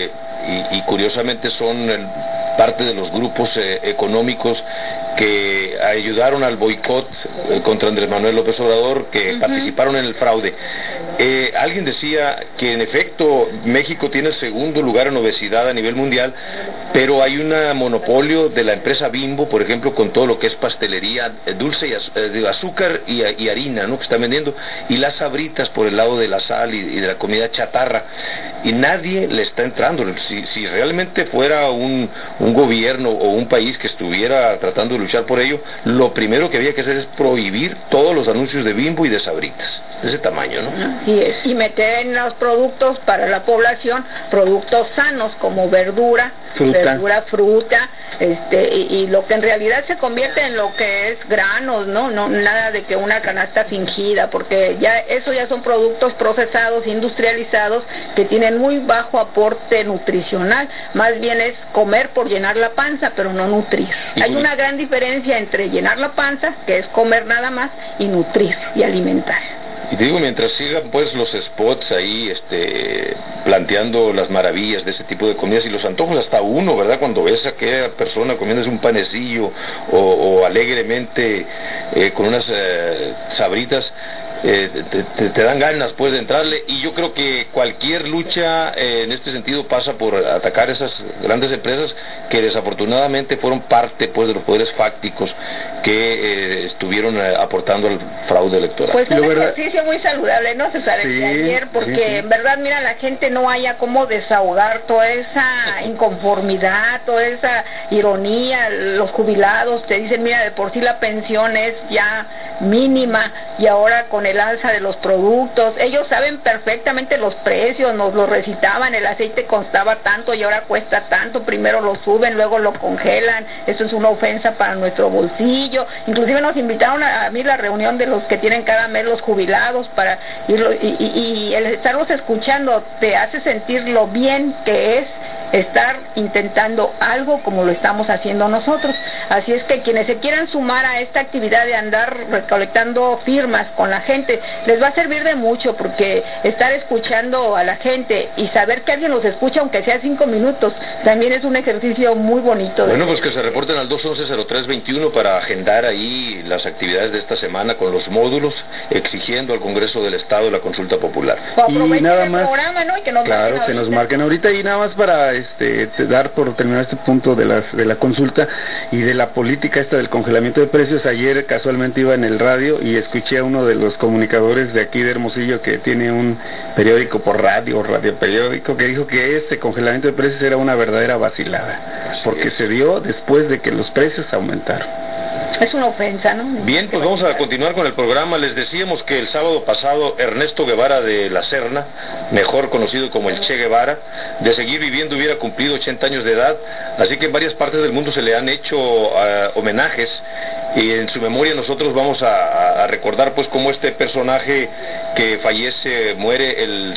y curiosamente son parte de los grupos económicos que ayudaron al boicot contra Andrés Manuel López Obrador, que participaron en el fraude. Alguien decía que en efecto México tiene el segundo lugar en obesidad a nivel mundial, pero hay un monopolio de la empresa Bimbo, por ejemplo, con todo lo que es pastelería, dulce y de azúcar y harina, ¿no?, que están vendiendo, y las Sabritas por el lado de la sal y de la comida chatarra, y nadie le está entrando. Si realmente fuera un gobierno o un país que estuviera tratando de luchar por ello, lo primero que había que hacer es prohibir todos los anuncios de Bimbo y de Sabritas, de ese tamaño, ¿no? Así es, y meter en los productos para la población productos sanos como verdura, fruta, y lo que en realidad se convierte en lo que es granos, no nada de que una canasta fingida, porque ya son productos procesados, industrializados, que tienen muy bajo aporte nutricional. Más bien es comer por llenar la panza, pero no nutrir. Hay una gran diferencia entre llenar la panza, que es comer nada más, y nutrir y alimentar. Y te digo, mientras sigan pues los spots ahí planteando las maravillas de ese tipo de comidas y los antojos, hasta uno, ¿verdad?, cuando ves a aquella persona comiéndose un panecillo o alegremente con unas Sabritas, te dan ganas pues de entrarle. Y yo creo que cualquier lucha en este sentido pasa por atacar esas grandes empresas que desafortunadamente fueron parte pues de los poderes fácticos que estuvieron aportando al fraude electoral. Pues un ejercicio muy saludable, ¿no, César? Sí, ayer, porque en verdad, mira, la gente no haya cómo desahogar toda esa inconformidad, toda esa ironía. Los jubilados te dicen, mira, de por sí la pensión es ya mínima, y ahora con el alza de los productos, ellos saben perfectamente los precios, nos lo recitaban, el aceite costaba tanto y ahora cuesta tanto, primero lo suben, luego lo congelan, eso es una ofensa para nuestro bolsillo. Inclusive nos invitaron a mí la reunión de los que tienen cada mes los jubilados para irlo, y el estarlos escuchando te hace sentir lo bien que es estar intentando algo como lo estamos haciendo nosotros. Así es que quienes se quieran sumar a esta actividad de andar recolectando firmas con la gente, les va a servir de mucho, porque estar escuchando a la gente y saber que alguien los escucha, aunque sea 5 minutos, también es un ejercicio muy bonito. Bueno, pues que se reporten al 211-0321 para agendar ahí las actividades de esta semana con los módulos, exigiendo al Congreso del Estado la consulta popular. Y nada más, programa, ¿no? Y que nos marquen ahorita, y nada más para dar por terminar este punto de la consulta y de la política esta del congelamiento de precios. Ayer casualmente iba en el radio y escuché a uno de los comunicadores de aquí de Hermosillo, que tiene un periódico por radio periódico, que dijo que este congelamiento de precios era una verdadera vacilada, porque se dio después de que los precios aumentaron. Es una ofensa, ¿no? Bien, pues vamos a continuar con el programa. Les decíamos que el sábado pasado Ernesto Guevara de la Serna, mejor conocido como el Che Guevara, de seguir viviendo hubiera cumplido 80 años de edad, así que en varias partes del mundo se le han hecho homenajes, y en su memoria nosotros vamos a recordar pues cómo este personaje que fallece, muere el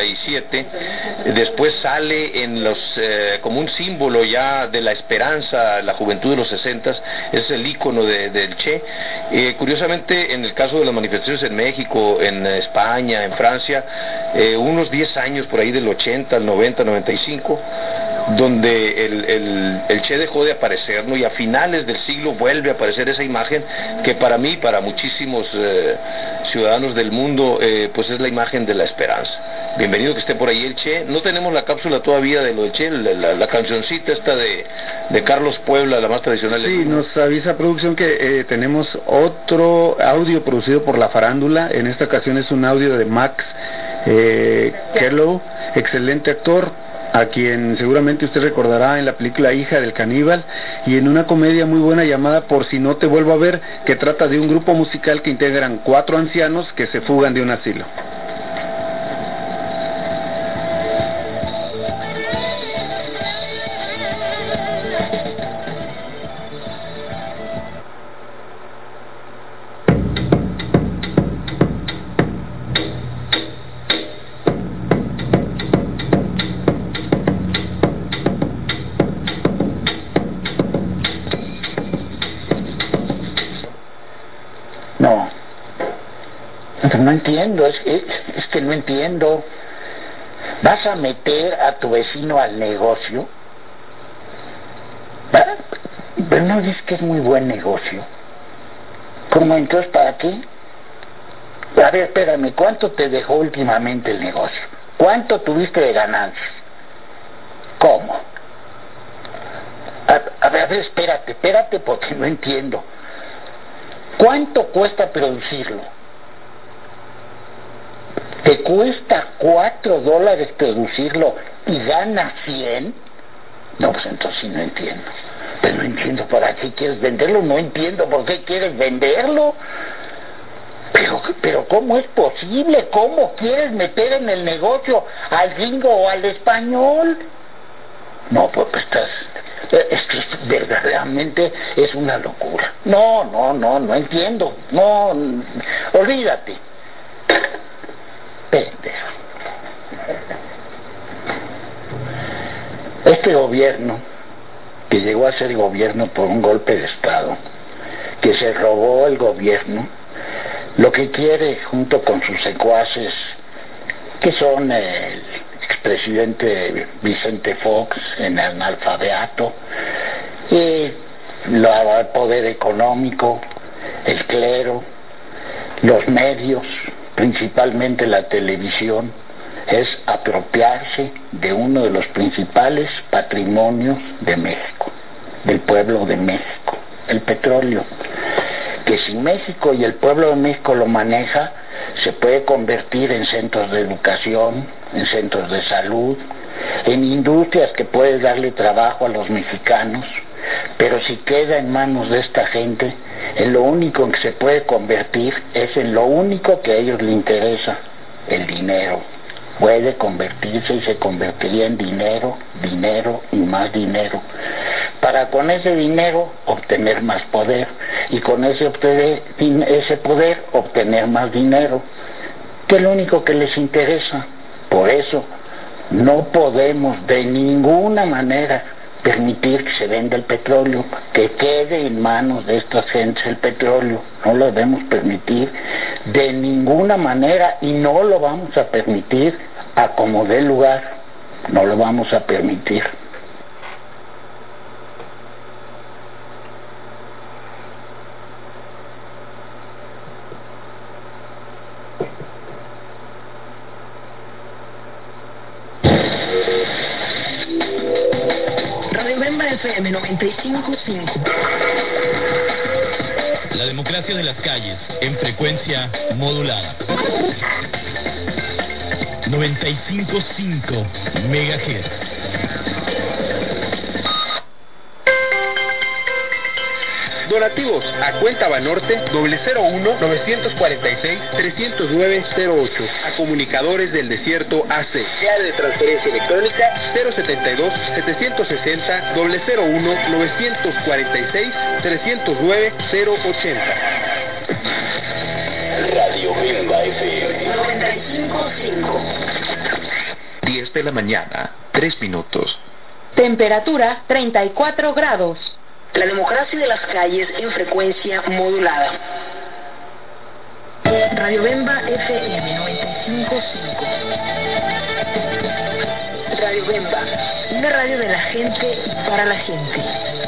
67, después sale en como un símbolo ya de la esperanza, la juventud de los 60, es el ícono del Che. Curiosamente, en el caso de las manifestaciones en México, en España, en Francia, unos 10 años por ahí del 80 al 90, 95, donde el Che dejó de aparecer, ¿no? Y a finales del siglo vuelve a aparecer esa imagen que para mí, para muchísimos ciudadanos del mundo, pues es la imagen de la esperanza. Bienvenido que esté por ahí el Che. No tenemos la cápsula todavía de lo de Che, la cancioncita esta de Carlos Puebla, la más tradicional. Sí, nos avisa producción que tenemos otro audio producido por La Farándula. En esta ocasión es un audio de Max Kellogg, excelente actor, a quien seguramente usted recordará en la película Hija del Caníbal y en una comedia muy buena llamada Por si no te vuelvo a ver, que trata de un grupo musical que integran 4 ancianos que se fugan de un asilo. No entiendo, es que no entiendo. ¿Vas a meter a tu vecino al negocio? Pero no dices que es muy buen negocio. ¿Cómo entonces para qué? A ver, espérame, ¿cuánto te dejó últimamente el negocio? ¿Cuánto tuviste de ganancias? ¿Cómo? A ver, espérate porque no entiendo. ¿Cuánto cuesta producirlo? ¿Te cuesta $4 producirlo y ganas 100? No, pues entonces sí no entiendo. Pero no entiendo para qué quieres venderlo, no entiendo por qué quieres venderlo. Pero ¿cómo es posible? ¿Cómo quieres meter en el negocio al gringo o al español? No, pues esto verdaderamente es una locura. No entiendo. No, olvídate. Pendejo. Este gobierno, que llegó a ser gobierno por un golpe de Estado, que se robó el gobierno, lo que quiere, junto con sus secuaces, que son el expresidente Vicente Fox, en analfabeato, y el poder económico, el clero, los medios, principalmente la televisión, es apropiarse de uno de los principales patrimonios de México, del pueblo de México, el petróleo, que si México y el pueblo de México lo maneja, se puede convertir en centros de educación, en centros de salud, en industrias que pueden darle trabajo a los mexicanos, pero si queda en manos de esta gente, en lo único en que se puede convertir es en lo único que a ellos les interesa, el dinero. Puede convertirse y se convertiría en dinero, dinero y más dinero, para con ese dinero obtener más poder y con ese poder obtener más dinero, que es lo único que les interesa. Por eso no podemos de ninguna manera permitir que se venda el petróleo, que quede en manos de estas gentes el petróleo. No lo debemos permitir de ninguna manera y no lo vamos a permitir a como dé lugar. No lo vamos a permitir. FM 95.5. La democracia de las calles en frecuencia modulada. 95.5 MHz. Donativos a cuenta Banorte 001-946-309-08. A Comunicadores del Desierto AC. Clave de transferencia electrónica 072-701-946-309-080. Radio Bemba FM 95.5. 10 de la mañana, 3 minutos. Temperatura 34 grados. La democracia de las calles en frecuencia modulada. Radio Bemba FM 95.5. Radio Bemba, una radio de la gente y para la gente.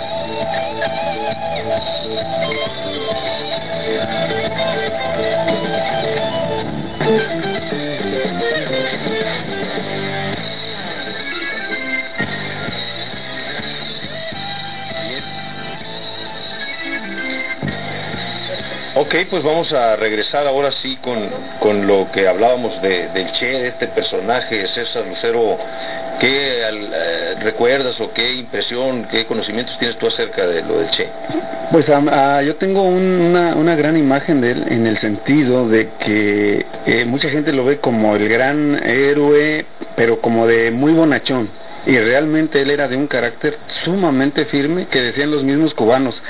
Ok, pues vamos a regresar ahora sí con lo que hablábamos del Che, de este personaje, César Lucero. ¿Qué recuerdas o qué impresión, qué conocimientos tienes tú acerca de lo del Che? Pues yo tengo una gran imagen de él, en el sentido de que mucha gente lo ve como el gran héroe, pero como de muy bonachón. Y realmente él era de un carácter sumamente firme, que decían los mismos cubanos.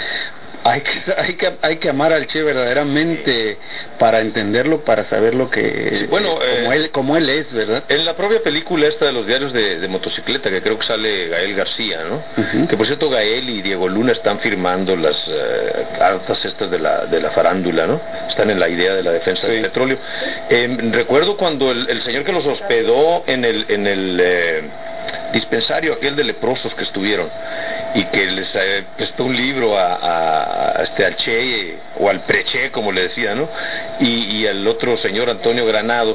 Hay que amar al Che verdaderamente para entenderlo, para saber lo que... Bueno, como él es, ¿verdad? En la propia película esta de los diarios de motocicleta, que creo que sale Gael García, ¿no? Que por cierto Gael y Diego Luna están firmando las cartas estas de la farándula, ¿no? Están en la idea de la defensa del petróleo. Recuerdo cuando el señor que los hospedó en el dispensario aquel de leprosos que estuvieron y que les prestó un libro al Che o al Preche, como le decía, ¿no? Y al otro señor Antonio Granados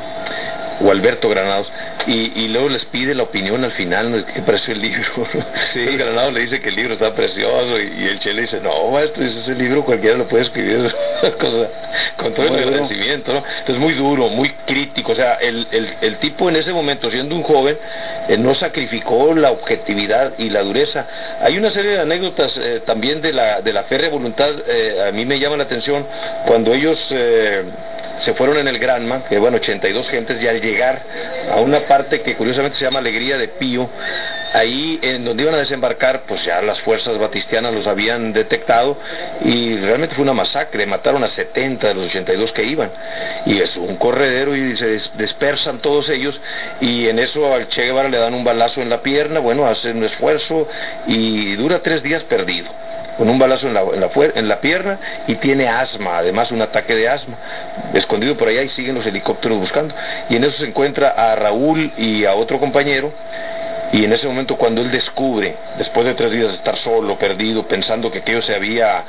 o Alberto Granados, y luego les pide la opinión al final, ¿no? ¿Qué pareció el libro? Sí. El Granados le dice que el libro está precioso y el Che le dice, no, maestro, ese libro cualquiera lo puede escribir con todo el agradecimiento, ¿no? Entonces muy duro, muy crítico, o sea, el tipo en ese momento, siendo un joven, no sacrificó la objetividad y la dureza. Hay una serie de anécdotas también de la férrea voluntad. A mí me llama la atención cuando ellos se fueron en el Granma, que bueno, 82 gentes, y al llegar a una parte que curiosamente se llama Alegría de Pío, ahí en donde iban a desembarcar, pues ya las fuerzas batistianas los habían detectado y realmente fue una masacre, mataron a 70 de los 82 que iban, y es un corredero y se dispersan todos ellos, y en eso al Che Guevara le dan un balazo en la pierna, bueno, hace un esfuerzo y dura 3 días perdido, con un balazo en la pierna, y tiene asma, además un ataque de asma, escondido por allá, y siguen los helicópteros buscando, y en eso se encuentra a Raúl y a otro compañero. Y en ese momento, cuando él descubre, después de 3 días de estar solo, perdido, pensando que aquello se había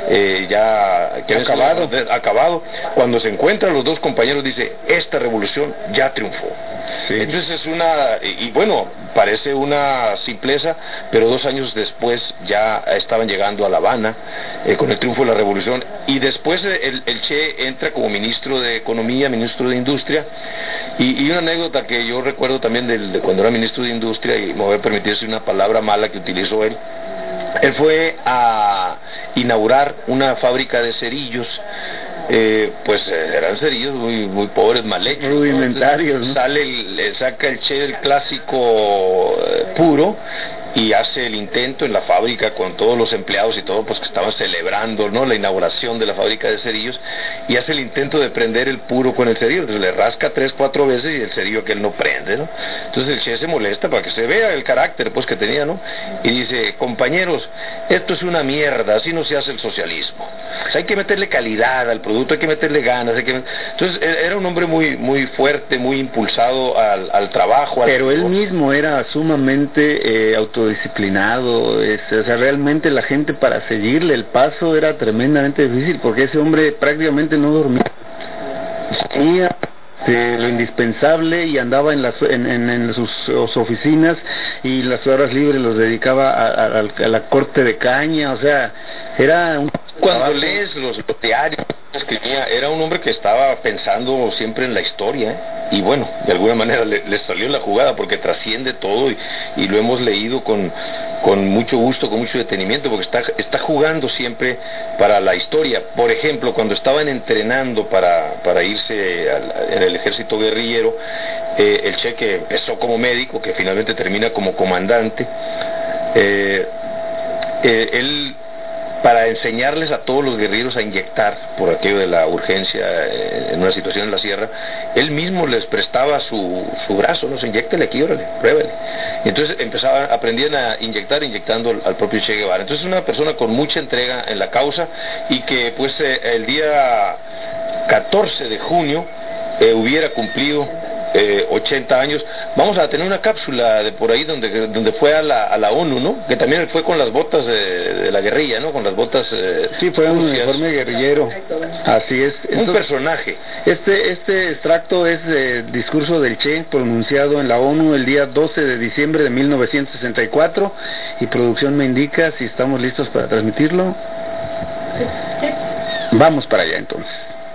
acabado, cuando se encuentran los dos compañeros, dice, esta revolución ya triunfó. Sí. Entonces es y bueno, parece una simpleza, pero 2 años después ya estaban llegando a La Habana con el triunfo de la revolución, y después el Che entra como ministro de Economía, ministro de Industria, y una anécdota que yo recuerdo también de cuando era ministro de Industria, y me voy a permitir decir una palabra mala que utilizó él fue a inaugurar una fábrica de cerillos. Pues eran cerillos muy pobres, mal hechos, rudimentarios, ¿no? Saca el Che el clásico puro y hace el intento en la fábrica con todos los empleados y todo, pues que estaban celebrando, ¿no?, la inauguración de la fábrica de cerillos, y hace el intento de prender el puro con el cerillo. Entonces le rasca 3-4 veces y el cerillo que él no prende, ¿no? Entonces el Che se molesta para que se vea el carácter pues que tenía, ¿no? Y dice, compañeros, esto es una mierda, así no se hace el socialismo. O sea, hay que meterle calidad al producto, hay que meterle ganas, Entonces era un hombre muy fuerte, muy impulsado al trabajo. Pero él mismo era sumamente autodisciplinado, o sea, realmente la gente para seguirle el paso era tremendamente difícil, porque ese hombre prácticamente no dormía. Tenía lo indispensable y andaba en sus oficinas, y las horas libres los dedicaba a la corte de caña. O sea, era un... Cuando lees los diarios que escribía, era un hombre que estaba pensando siempre en la historia, y bueno, de alguna manera le salió la jugada, porque trasciende todo, y lo hemos leído con mucho gusto, con mucho detenimiento, porque está jugando siempre para la historia. Por ejemplo, cuando estaban entrenando para irse en el ejército guerrillero, el Che, que empezó como médico, que finalmente termina como comandante, él, para enseñarles a todos los guerrilleros a inyectar, por aquello de la urgencia en una situación en la sierra, él mismo les prestaba su brazo, ¿no? Se inyéctele aquí, órale, pruébele. Y entonces aprendían a inyectando al propio Che Guevara. Entonces una persona con mucha entrega en la causa, y que pues el día 14 de junio hubiera cumplido 80 años. Vamos a tener una cápsula de por ahí donde fue a la ONU, ¿no? Que también fue con las botas de la guerrilla, ¿no? Con las botas sí, fue un uniforme guerrillero. Así es. Un personaje. Este extracto es el discurso del Che pronunciado en la ONU el día 12 de diciembre de 1964 y producción me indica si estamos listos para transmitirlo. Sí. Vamos para allá entonces.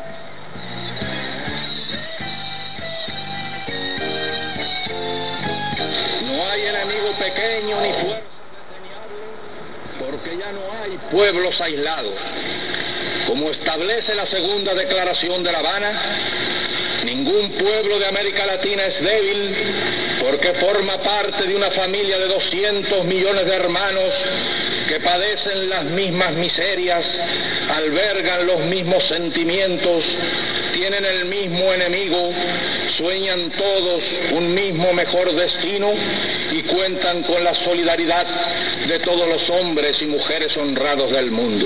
Pequeño ni fuerza desdeñable, porque ya no hay pueblos aislados. Como establece la segunda declaración de La Habana, ningún pueblo de América Latina es débil porque forma parte de una familia de 200 millones de hermanos que padecen las mismas miserias, albergan los mismos sentimientos, tienen el mismo enemigo, sueñan todos un mismo mejor destino y cuentan con la solidaridad de todos los hombres y mujeres honrados del mundo.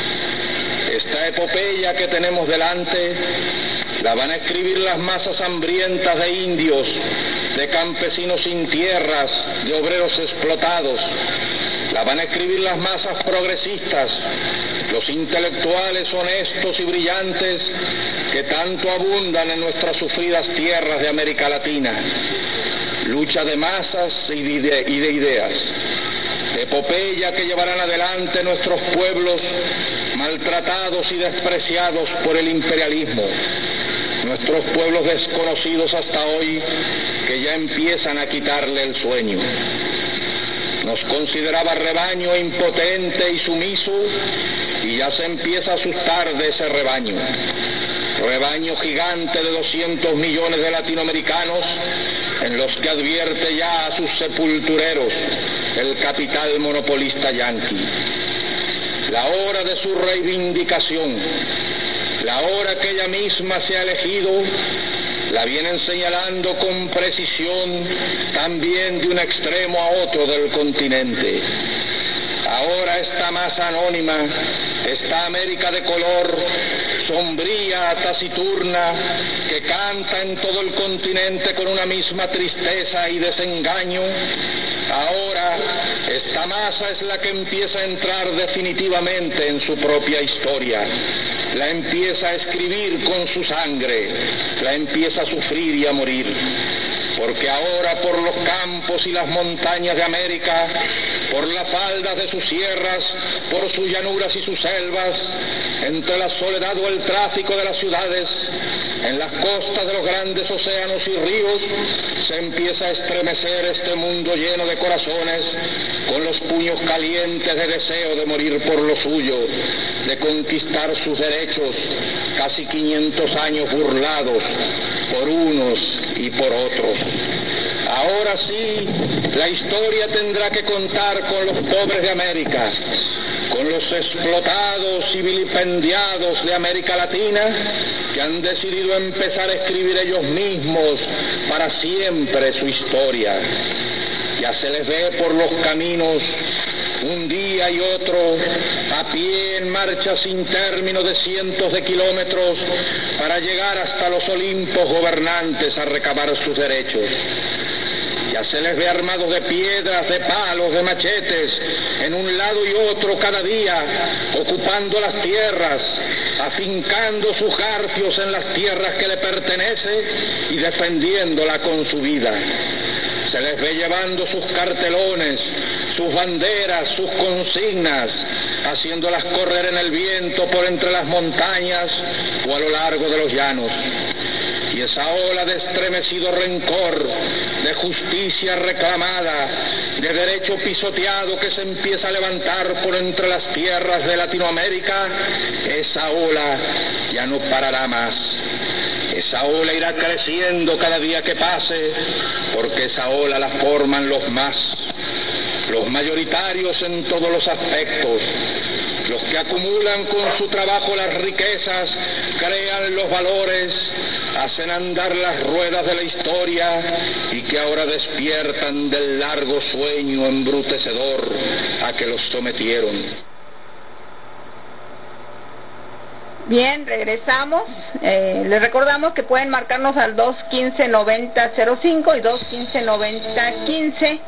Esta epopeya que tenemos delante la van a escribir las masas hambrientas de indios, de campesinos sin tierras, de obreros explotados. La van a escribir las masas progresistas, los intelectuales honestos y brillantes que tanto abundan en nuestras sufridas tierras de América Latina. Lucha de masas y de ideas. Epopeya que llevarán adelante nuestros pueblos maltratados y despreciados por el imperialismo. Nuestros pueblos desconocidos hasta hoy que ya empiezan a quitarle el sueño. Nos consideraba rebaño impotente y sumiso y ya se empieza a asustar de ese rebaño. Rebaño gigante de 200 millones de latinoamericanos en los que advierte ya a sus sepultureros el capital monopolista yanqui. La hora de su reivindicación, la hora que ella misma se ha elegido, la vienen señalando con precisión también de un extremo a otro del continente. Ahora esta masa anónima, esta América de color, sombría, taciturna, que canta en todo el continente con una misma tristeza y desengaño, ahora esta masa es la que empieza a entrar definitivamente en su propia historia. La empieza a escribir con su sangre, la empieza a sufrir y a morir. Porque ahora por los campos y las montañas de América, por las faldas de sus sierras, por sus llanuras y sus selvas, entre la soledad o el tráfico de las ciudades, en las costas de los grandes océanos y ríos, se empieza a estremecer este mundo lleno de corazones, con los puños calientes de deseo de morir por lo suyo, de conquistar sus derechos, casi 500 años burlados por unos y por otros. Ahora sí, la historia tendrá que contar con los pobres de América, con los explotados y vilipendiados de América Latina, que han decidido empezar a escribir ellos mismos para siempre su historia. Ya se les ve por los caminos, un día y otro, a pie en marcha sin término de cientos de kilómetros para llegar hasta los Olimpos gobernantes a recabar sus derechos. Ya se les ve armados de piedras, de palos, de machetes, en un lado y otro cada día, ocupando las tierras, afincando sus garfios en las tierras que le pertenecen y defendiéndola con su vida. Se les ve llevando sus cartelones, sus banderas, sus consignas, haciéndolas correr en el viento por entre las montañas o a lo largo de los llanos. Y esa ola de estremecido rencor, de justicia reclamada, de derecho pisoteado que se empieza a levantar por entre las tierras de Latinoamérica, esa ola ya no parará más. Esa ola irá creciendo cada día que pase, porque esa ola la forman los mayoritarios en todos los aspectos, los que acumulan con su trabajo las riquezas, crean los valores, hacen andar las ruedas de la historia y que ahora despiertan del largo sueño embrutecedor a que los sometieron. Bien, regresamos. Les recordamos que pueden marcarnos al 215-9005 y 215-9015.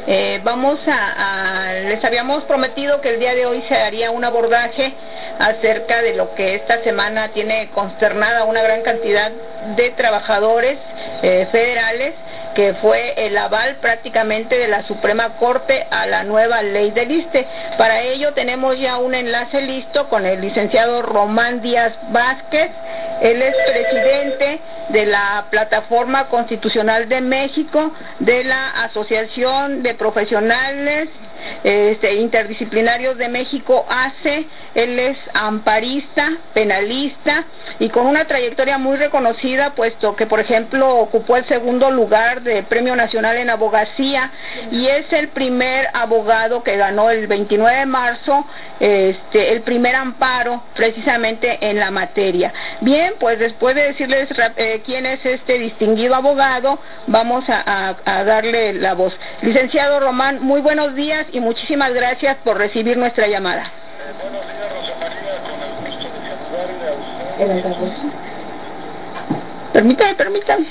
Les habíamos prometido que el día de hoy se haría un abordaje acerca de lo que esta semana tiene consternada una gran cantidad de trabajadores federales, que fue el aval prácticamente de la Suprema Corte a la nueva ley del ISSSTE. Para ello tenemos ya un enlace listo con el licenciado Román Díaz Vázquez. Él es presidente de la Plataforma Constitucional de México, de la Asociación de Profesionales Interdisciplinarios de México, ACE. Él es amparista, penalista y con una trayectoria muy reconocida, puesto que, por ejemplo, ocupó el segundo lugar del Premio Nacional en Abogacía y es el primer abogado que ganó el 29 de marzo el primer amparo precisamente en la materia. Bien, pues después de decirles quién es este distinguido abogado, vamos a darle la voz. Licenciado Román, muy buenos días y muchísimas gracias por recibir nuestra llamada. Buenos días, Rosa María, con el gusto de saludarle a usted. Permítame.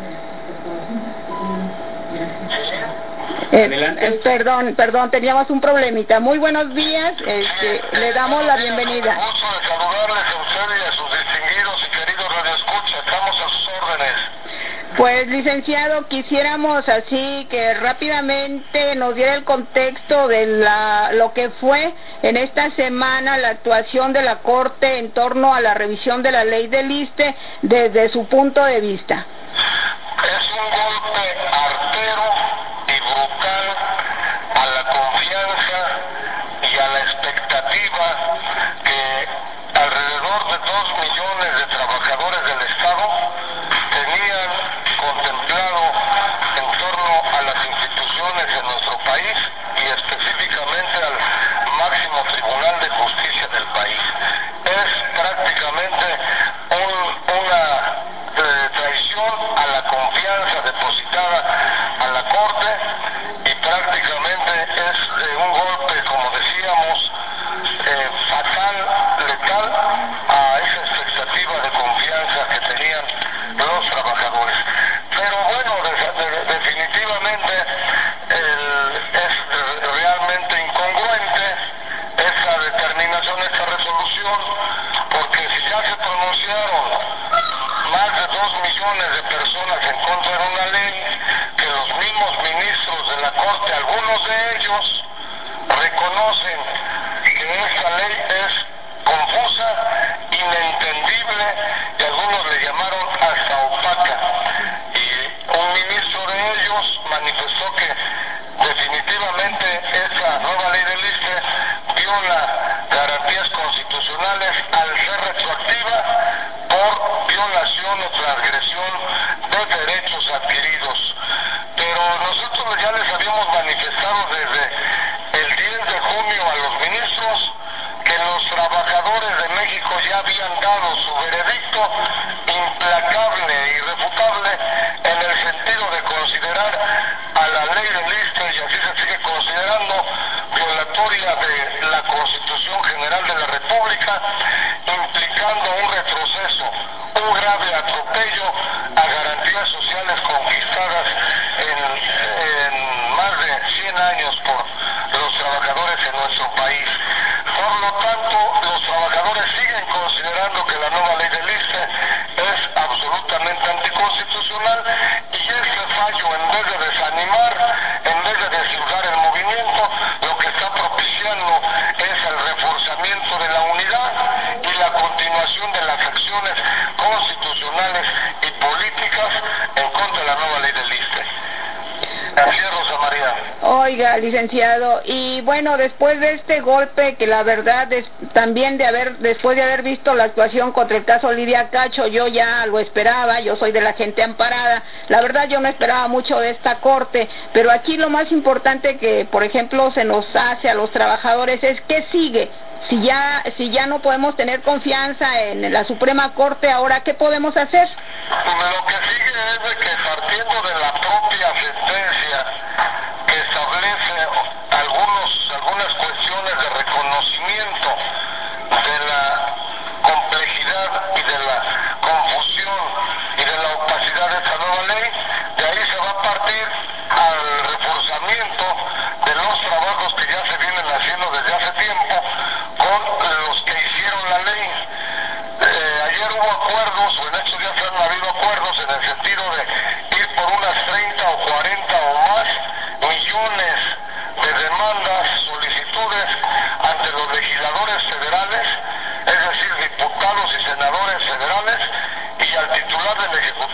Perdón, teníamos un problemita. Muy buenos días, le damos la bienvenida. Gusto de saludarles a usted y a sus distinguidos y queridos radioescuchas. Estamos a sus órdenes. Pues, licenciado, quisiéramos así que rápidamente nos diera el contexto de lo que fue en esta semana la actuación de la Corte en torno a la revisión de la ley del ISSSTE desde su punto de vista. Es un golpe artero y brutal a la confianza y a la expectativa que alrededor de 2 millones de trabajadores del Estado tenían contemplado en torno a las instituciones de nuestro país y específicamente al máximo Tribunal de Justicia del país. Es prácticamente una traición a la confianza depositada a la Corte y prácticamente es un golpe, como decíamos, fatal, letal a esa expectativa de confianza que tenían los trabajadores. Pero bueno, definitivamente es realmente incongruente esta determinación, esta resolución, porque si ya se pronunciaron más de 2 millones de personas en contra de una ley que los mismos ministros de la Corte, algunos de ellos, reconocen que esta ley es confusa, inentendible y algunos le llamaron hasta opaca. Y un ministro de ellos manifestó que definitivamente esta nueva ley del ISSSTE viola garantías constitucionales al ser retroactiva por violación o transgresión de derechos adquiridos. Pero nosotros ya les habíamos manifestado desde el 10 de junio a los ministros que los trabajadores de México ya habían dado su veredicto implacable e irrefutable en el sentido de considerar a la ley del ISSSTE, y así se sigue considerando, violatoria de la Constitución General de la República, implicando un retroceso, un grave atropello a garantías sociales conquistadas en más de 100 años por los trabajadores en nuestro país. Por lo tanto, los trabajadores siguen considerando que la nueva ley del ISSSTE es absolutamente anticonstitucional y este fallo, en vez de desanimar, en vez de deslugar el movimiento, lo que está propiciando es el reforzamiento de la unidad y la continuación de las acciones constitucionales y políticas en contra de la nueva ley del ISSSTE. Así es, Rosa María. Oiga, licenciado, y bueno, después de este golpe, que la verdad es también después de haber visto la actuación contra el caso Lidia Cacho, yo ya lo esperaba, yo soy de la gente amparada, la verdad yo no esperaba mucho de esta Corte, pero aquí lo más importante que, por ejemplo, se nos hace a los trabajadores es ¿qué sigue? Si ya no podemos tener confianza en la Suprema Corte, ahora ¿qué podemos hacer? Lo que sigue es de que, partiendo de la propia sentencia que establece algunas cuestiones de reconocimiento de la complejidad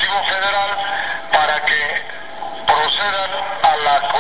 Ejecutivo Federal para que procedan a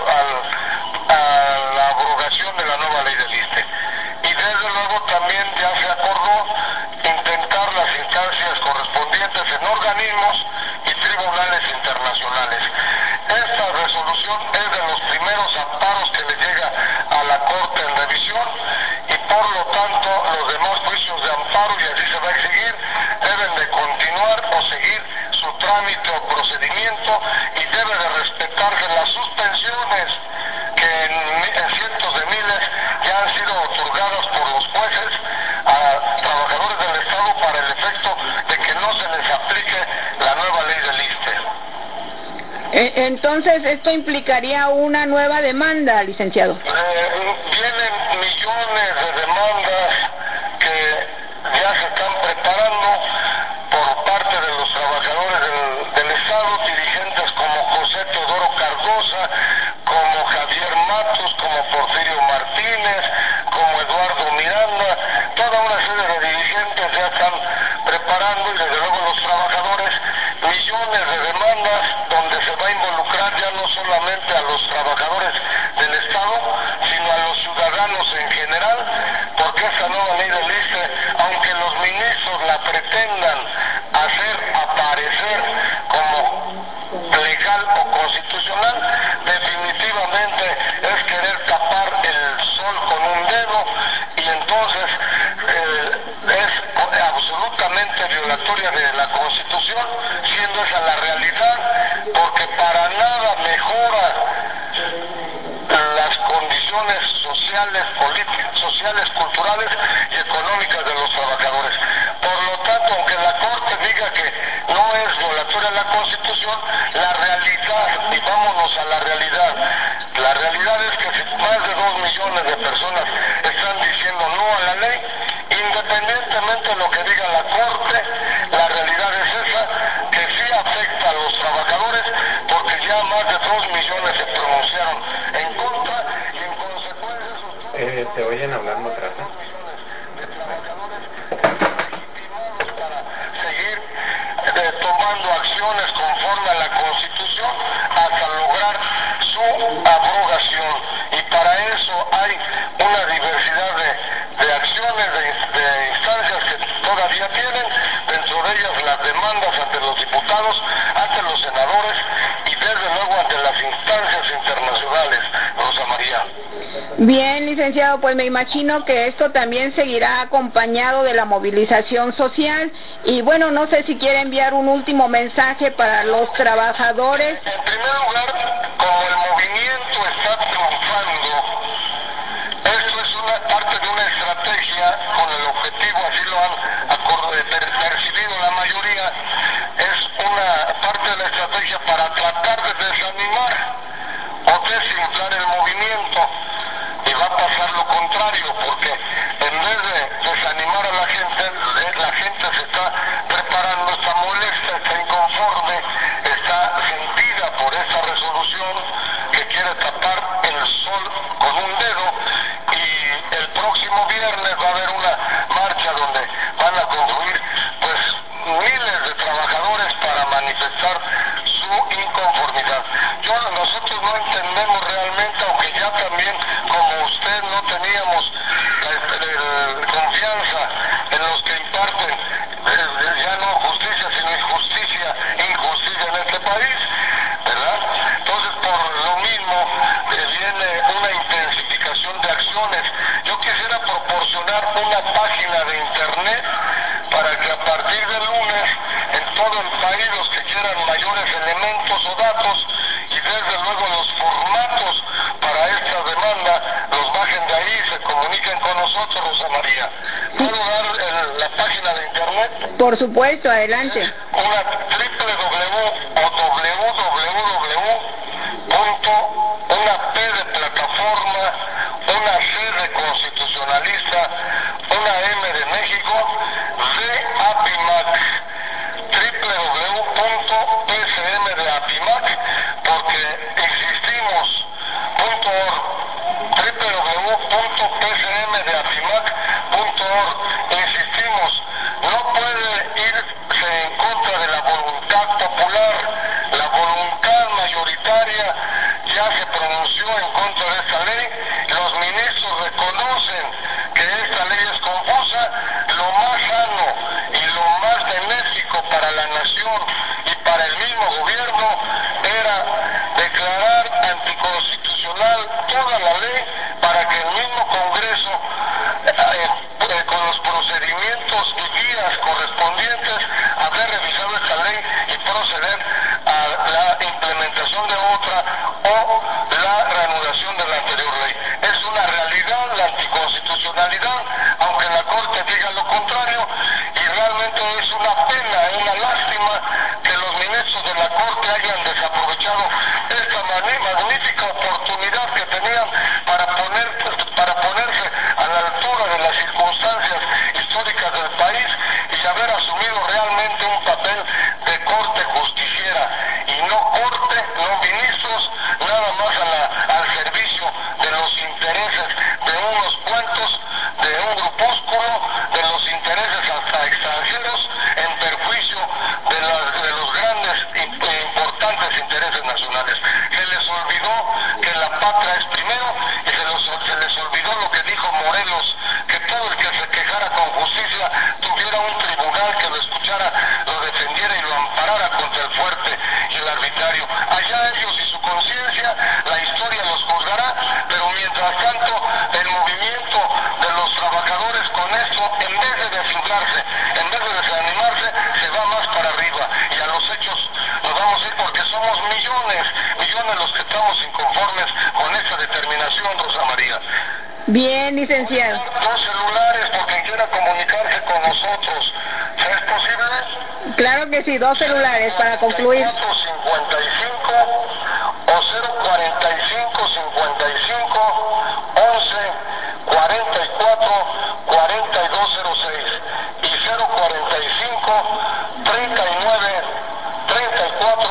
la abrogación de la nueva ley del ISSSTE. Y desde luego también ya se acordó intentar las instancias correspondientes en organismos y tribunales internacionales. Esta resolución es de los primeros amparos que le llega a la Corte en revisión y por lo tanto los demás juicios de amparo, y así se va a exigir, deben de continuar o seguir su trámite o procedimiento y debe de respetarse las suspensiones que en cientos de miles ya han sido otorgadas por los jueces a trabajadores del Estado para el efecto de que no se les aplique la nueva ley del ISSSTE. Entonces, ¿esto implicaría una nueva demanda, licenciado? Vienen millones de demandas que ya se están preparando por parte de los trabajadores del Estado, dirigentes como José Teodoro Cardosa, como Javier Matos, como Porfirio Martínez, como Eduardo Miranda, toda una serie de dirigentes ya están preparando, y desde luego los trabajadores, millones de demandas donde se va a involucrar ya no solamente a los trabajadores del Estado, sino a los ciudadanos en general, porque esta nueva ley del ISSSTE, aunque los ministros la pretendan hacer aparecer como legal o constitucional, definitivamente es querer tapar el sol con un dedo, y entonces es absolutamente violatoria de la Constitución, siendo esa la realidad, porque para nada mejora las condiciones sociales, políticas, sociales, culturales y económicas de los trabajadores. Por lo tanto, aunque la Corte diga que no es violatoria de la Constitución, la realidad, y vámonos a la realidad es que si más de 2 millones de personas están diciendo no a la ley, independientemente de lo que diga la Corte, la realidad es esa, que sí afecta a los trabajadores, porque ya más de 2 millones se pronunciaron en contra, y en consecuencia ¿te oyen hablando atrás? Seguir tomando acciones conforme a la Constitución hasta lograr su abrogación, y para eso hay una diversidad de acciones, de instancias que todavía tienen, dentro de ellas las demandas ante los diputados, ante los senadores y desde luego ante las instancias internacionales. Rosa María. Bien, licenciado, pues me imagino que esto también seguirá acompañado de la movilización social, y bueno, no sé si quiere enviar un último mensaje para los trabajadores. En primer lugar, como el movimiento está triunfando, esto es una parte de una estrategia con el objetivo, así lo han percibido la mayoría, es una parte de la estrategia para tratar de desanimar o desinflar el movimiento, y va a pasar lo contrario, porque en vez de desanimar a la gente se está preparando, está molesta, está inconforme, está sentida por esta resolución que quiere tapar el sol con un dedo, y el próximo viernes va a haber una marcha donde van a confluir pues miles de trabajadores para manifestar su inconformidad. Nosotros no entendemos realmente, aunque ya también como usted no teníamos confianza en los que imparten ya no justicia sino injusticia en este país, ¿verdad? Entonces por lo mismo viene una intensificación de acciones. Yo quisiera proporcionar una página de internet para que a partir del lunes en todo el país los que quieran mayores elementos o datos, y desde luego los formatos para esta demanda, los bajen de ahí y se comuniquen con nosotros, Rosa María. ¿Puedo dar la página de internet? Por supuesto, adelante. Una una P de plataforma, una C de constitucionalista, una M de México, de APIMAC, www.psm de APIMAC, porque insistimos, .org, www.psmdeapimac.org, insistimos, no puede irse en contra de la voluntad parlamentaria ya se pronunció en contra de esta ley, los ministros reconocen que esta ley es confusa. Lo más sano y lo más benéfico para la nación y para el mismo gobierno era declarar anticonstitucional toda la ley para que el mismo Congreso, con los procedimientos y guías correspondientes, haber revisado esta ley y proceder a la implementación de otra o la reanudación de la anterior ley. Es una realidad la anticonstitucionalidad, aunque la Corte diga lo contrario, y realmente es una pena, es una lástima que los ministros de la Corte hayan desaprovechado esta magnífica oportunidad que tenían para ponerse a la altura de las circunstancias históricas del país y haber asumido realmente un papel de corte justiciera y no corte, no ministros, nada más al servicio de los intereses de unos cuantos, de un grupúsculo, de los intereses hasta extranjeros, en perjuicio de los grandes e importantes intereses nacionales. Se les olvidó que la patria es primero y se les olvidó lo que dijo Morelos, que todo el que se quejara con justicia tuviera un tribunal que lo escuchara, lo defendiera y lo amparara contra el fuerte y el arbitrario. Allá ellos y su conciencia, la historia los juzgará, pero mientras tanto el movimiento de los trabajadores con esto, en vez de desinflarse, en vez de desanimarse, se va más para arriba y a los hechos nos vamos a ir porque somos millones los que estamos inconformes con esta determinación, Rosa María. Bien, licenciado. 2 celulares por quien quiera comunicarse con nosotros. ¿Es posible? Claro que sí, 2 celulares para concluir. 55 o 045 55 11 44 4206 y 045 39 34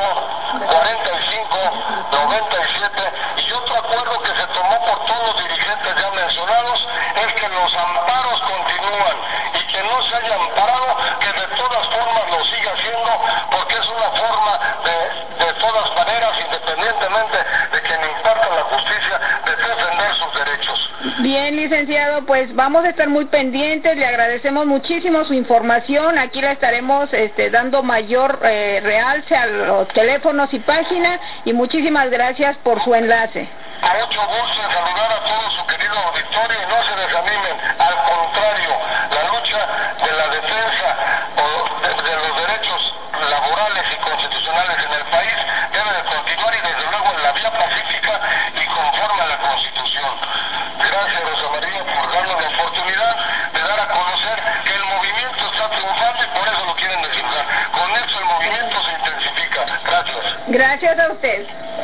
45 97. Y otro acuerdo que se tomó por todos los dirigentes ya mencionados es que los amparos continúan y que no se haya amparado, que de todas formas lo siga haciendo, porque es una forma de todas maneras, independientemente de quien imparta la justicia, de defender sus derechos. Bien, licenciado, pues vamos a estar muy pendientes, le agradecemos muchísimo su información, aquí la estaremos dando mayor realce a los teléfonos y páginas, y muchísimas gracias por su enlace. A mucho gusto en saludar a todo su querido auditorio y no se desanimen, al contrario, la lucha de la defensa de los derechos laborales y constitucionales en el país debe de continuar y desde luego en la vía pacífica y conforme a la Constitución. Gracias, Rosa María, por darnos la oportunidad de dar a conocer que el movimiento está triunfando y por eso lo quieren desinflar. Con eso el movimiento se intensifica. Gracias. Gracias a usted.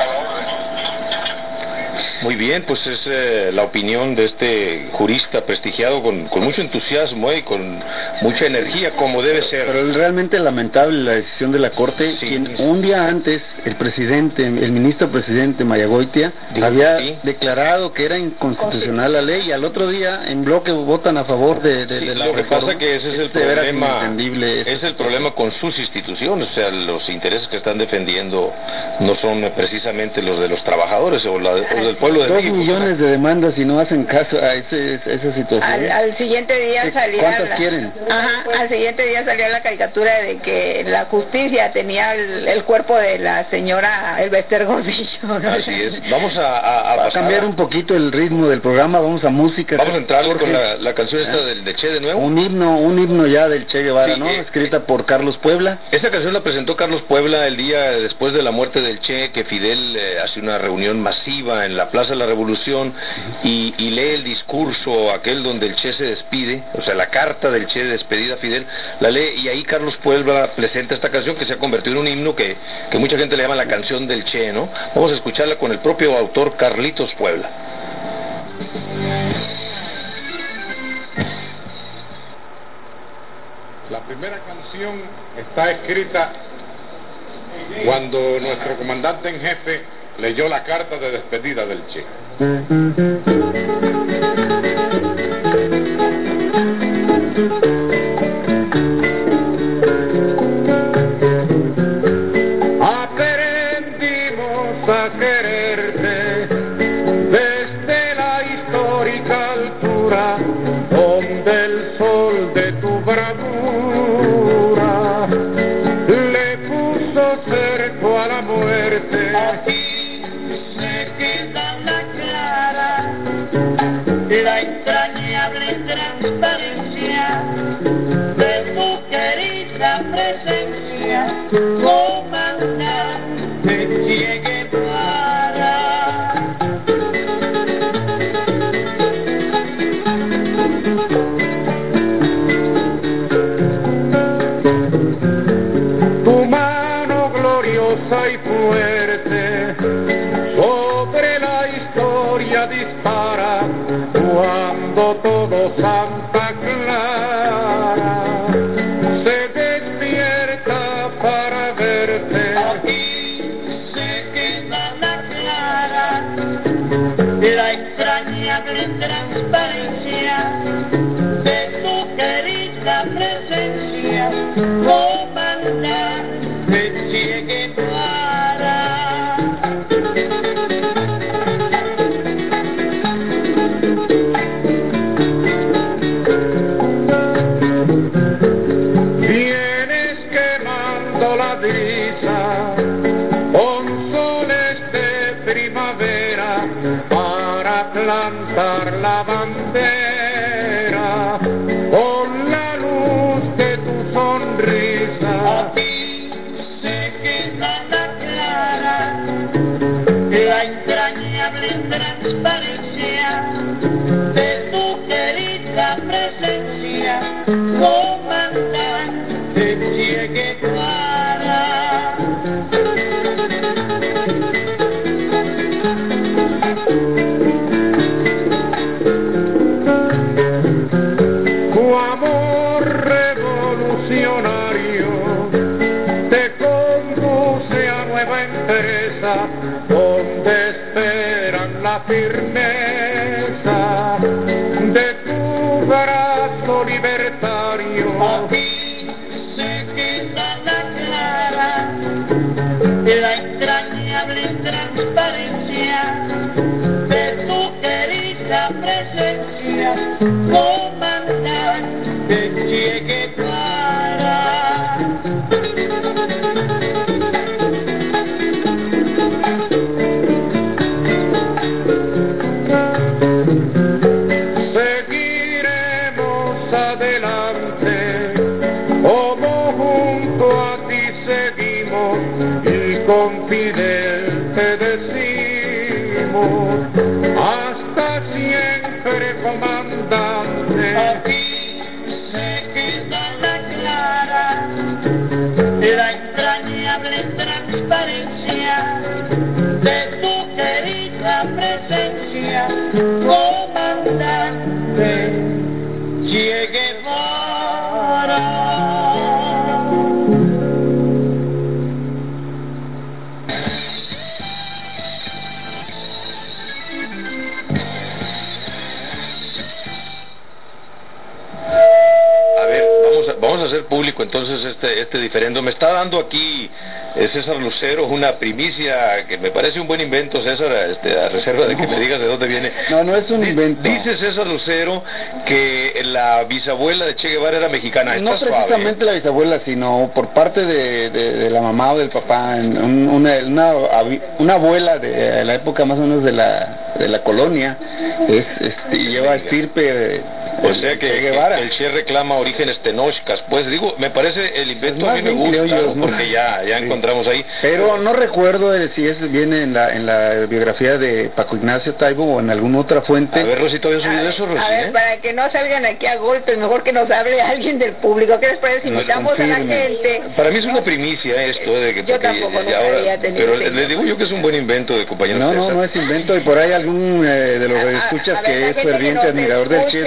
Muy bien, pues es la opinión de este jurista prestigiado con mucho entusiasmo y con mucha energía, como debe ser. Pero es realmente lamentable la decisión de la Corte, sí, quien un día antes el ministro presidente Mayagoitia había declarado que era inconstitucional la ley y al otro día en bloque votan a favor de la Lo que reforma. pasa es que ese es el problema, es el problema con sus instituciones, o sea, los intereses que están defendiendo no son precisamente los de los trabajadores o los del pueblo. 2 millones de demandas y no hacen caso a esa situación. Al siguiente día salía ¿cuántas quieren? Al siguiente día salió la caricatura de que la justicia tenía el cuerpo de la señora Elbester Gordillo, ¿no? Así es. Vamos a cambiar un poquito el ritmo del programa, vamos a música. Vamos a entrar con la canción esta del Che de nuevo. Un himno ya del Che Guevara, sí, ¿no? Escrita por Carlos Puebla. Esta canción la presentó Carlos Puebla el día después de la muerte del Che, que Fidel hace una reunión masiva en la Plaza de la Revolución y lee el discurso aquel donde el Che se despide, o sea, la carta del Che de despedida a Fidel, la lee y ahí Carlos Puebla presenta esta canción que se ha convertido en un himno que mucha gente le llama la canción del Che, ¿no? Vamos a escucharla con el propio autor Carlitos Puebla. La primera canción está escrita cuando nuestro comandante en jefe leyó la carta de despedida del Che. Aprendimos gusta quererte desde la histórica altura donde el sol de tu bravura le puso cerco a la muerte. Aquí se queda la clara la entrañable transparencia de tu querida presencia, comandante Che Guevara. Tu mano gloriosa y fuerte sobre la historia dispara cuando todo Santa Clara se despierta para verte. Aquí se queda la clara la entrañable transparencia de tu querida presencia, comandante Che Guevara. Vienes quemando la brisa con soles de primavera para plantar la bandera con la luz de tu sonrisa. Aquí se queda la clara la entrañable transparencia de tu querida presencia, comandante Che Guevara. Tu amor revolucionario te conduce a nueva empresa donde esperan la firmeza de tu brazo libertario. Aquí se queda la clara la entrañable transparencia de tu querida presencia, comandante Che Guevara. Seguiremos adelante, como junto a ti seguimos y con Fidel te decimos hasta siempre, comandante. Aquí se queda la clara la entrañable transparencia de tu querida presencia, comandante Che Guevara. A ver, vamos a hacer público entonces este diferendo. Me está dando aquí César Lucero una primicia que me parece un buen invento, César, a reserva de que me digas de dónde viene. No es un invento. Dice César Lucero que la bisabuela de Che Guevara era mexicana. No precisamente la bisabuela, sino por parte de la mamá o del papá, una abuela de la época más o menos de la colonia, lleva estirpe. O sea que el Che reclama orígenes tenochcas, pues digo, me parece el invento, a mí me gusta, ¿no? Porque ya encontramos ahí. Pero no recuerdo si viene en la biografía de Paco Ignacio Taibo o en alguna otra fuente. A ver, Rosito, ¿habías oído eso, Rosy? A ver, para que no salgan aquí a golpes, mejor que nos hable alguien del público. ¿Qué les parece? Invitamos a la gente. Para mí es una primicia esto de que... Yo tampoco había tenido. Pero le digo yo que es un buen invento de compañero César. No es invento, y por ahí algún de los escuchas que es ferviente admirador del Che debe estar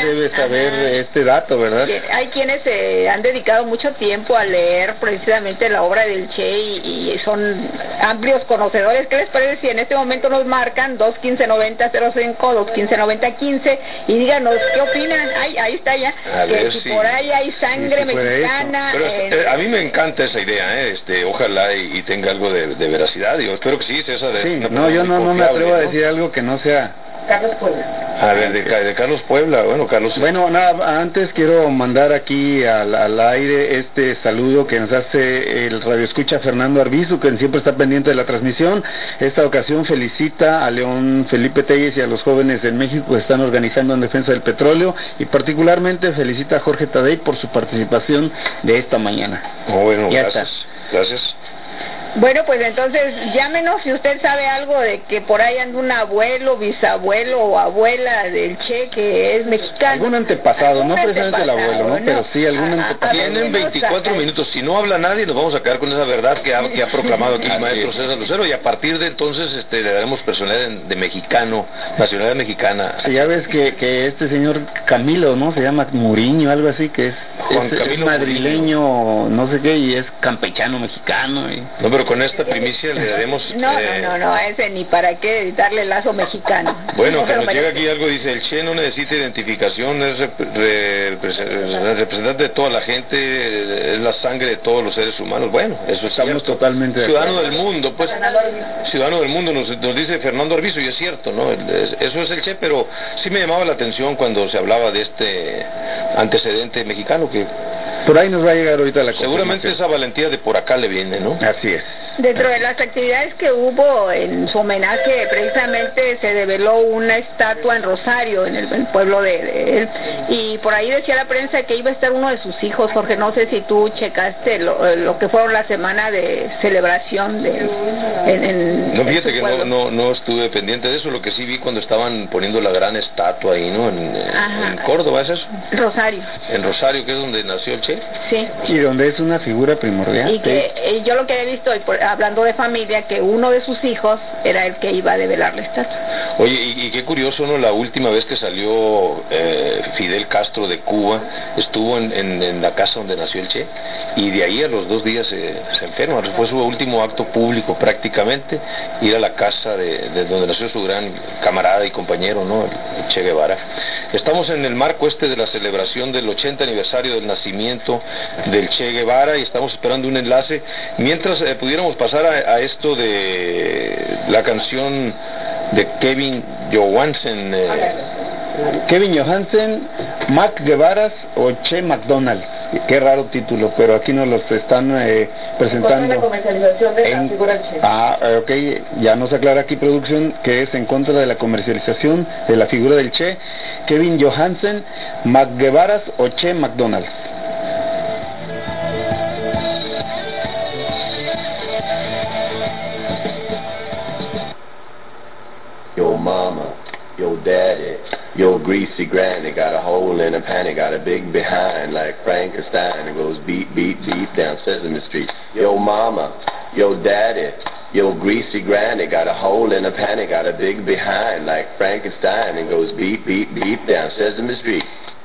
saber este dato, ¿verdad? Hay quienes han dedicado mucho tiempo a leer precisamente la obra del Che y son amplios conocedores. ¿Qué les parece si en este momento nos marcan 215-9005, 215-9015 y díganos qué opinan? Ahí está ya, que si por ahí hay sangre mexicana. Pero a mí me encanta esa idea, ojalá y tenga algo de veracidad. Yo espero que sí, César. Sí, no, yo no me atrevo a decir algo que no sea... Carlos Puebla. A ver, de Carlos Puebla, bueno, Carlos... Bueno, nada, antes quiero mandar aquí al aire este saludo que nos hace el radioescucha Fernando Arbizu, que siempre está pendiente de la transmisión. Esta ocasión felicita a León Felipe Telles y a los jóvenes en México que están organizando en defensa del petróleo, y particularmente felicita a Jorge Tadei por su participación de esta mañana. Bueno, gracias. Bueno, pues entonces llámenos si usted sabe algo de que por ahí anda un abuelo, bisabuelo o abuela del Che que es mexicano. Algún antepasado, no precisamente el abuelo, ¿no? Pero sí algún antepasado. Tienen 24 minutos, si no habla nadie nos vamos a quedar con esa verdad que ha proclamado aquí el maestro César Lucero, y a partir de entonces le daremos personalidad de mexicano, nacionalidad mexicana. Sí, ya ves que este señor Camilo, ¿no? Se llama Muriño, algo así, que es madrileño, Muriño. No sé qué, y es campechano mexicano. No, pero con esta primicia le daremos... No, ese ni para qué darle lazo mexicano. Bueno, que nos llega aquí algo, dice, el Che no necesita identificación, es representante de toda la gente, es la sangre de todos los seres humanos. Bueno, eso es estamos cierto. Totalmente ciudadano del mundo, pues, ciudadano del mundo, nos dice Fernando Arbizu, y es cierto, ¿no? Eso es el Che, pero sí me llamaba la atención cuando se hablaba de este antecedente mexicano que... Por ahí nos va a llegar ahorita la seguramente esa valentía de por acá le viene, ¿no? Así es. Dentro de las actividades que hubo en su homenaje, precisamente se develó una estatua en Rosario, en el pueblo de él, y por ahí decía la prensa que iba a estar uno de sus hijos. Jorge, no sé si tú checaste lo que fueron la semana de celebración no, fíjate que no estuve pendiente de eso. Lo que sí vi cuando estaban poniendo la gran estatua ahí, ¿no? En Córdoba, ¿es eso? Rosario. En Rosario, que es donde nació el Che. Sí. Y donde es una figura primordial. Y que yo lo que he visto, hablando de familia, que uno de sus hijos era el que iba a develar la estatua. Oye, y qué curioso, ¿no? La última vez que salió Fidel Castro de Cuba, estuvo en la casa donde nació el Che, y de ahí a los 2 días se enferma. Fue su último acto público prácticamente, ir a la casa de donde nació su gran camarada y compañero, ¿no? El Che Guevara. Estamos en el marco de la celebración del 80 aniversario del nacimiento del Che Guevara, y estamos esperando un enlace. Mientras pudiéramos pasar a esto de la canción de Kevin Johansen. Kevin Johansen, Mac Guevaras o Che McDonald's. Qué raro título, pero aquí nos los están presentando. La comercialización de la figura del Che. Ok, ya nos aclara aquí producción que es en contra de la comercialización de la figura del Che. Kevin Johansen, Mac Guevaras o Che McDonald's. Yo mama, yo daddy, yo greasy granny, got a hole in a panty, got a big behind like Frankenstein, and goes beep, beep, beep down Sesame Street. Yo mama, yo daddy, yo greasy granny, got a hole in a panty, got a big behind like Frankenstein, and goes beep, beep, beep down Sesame Street.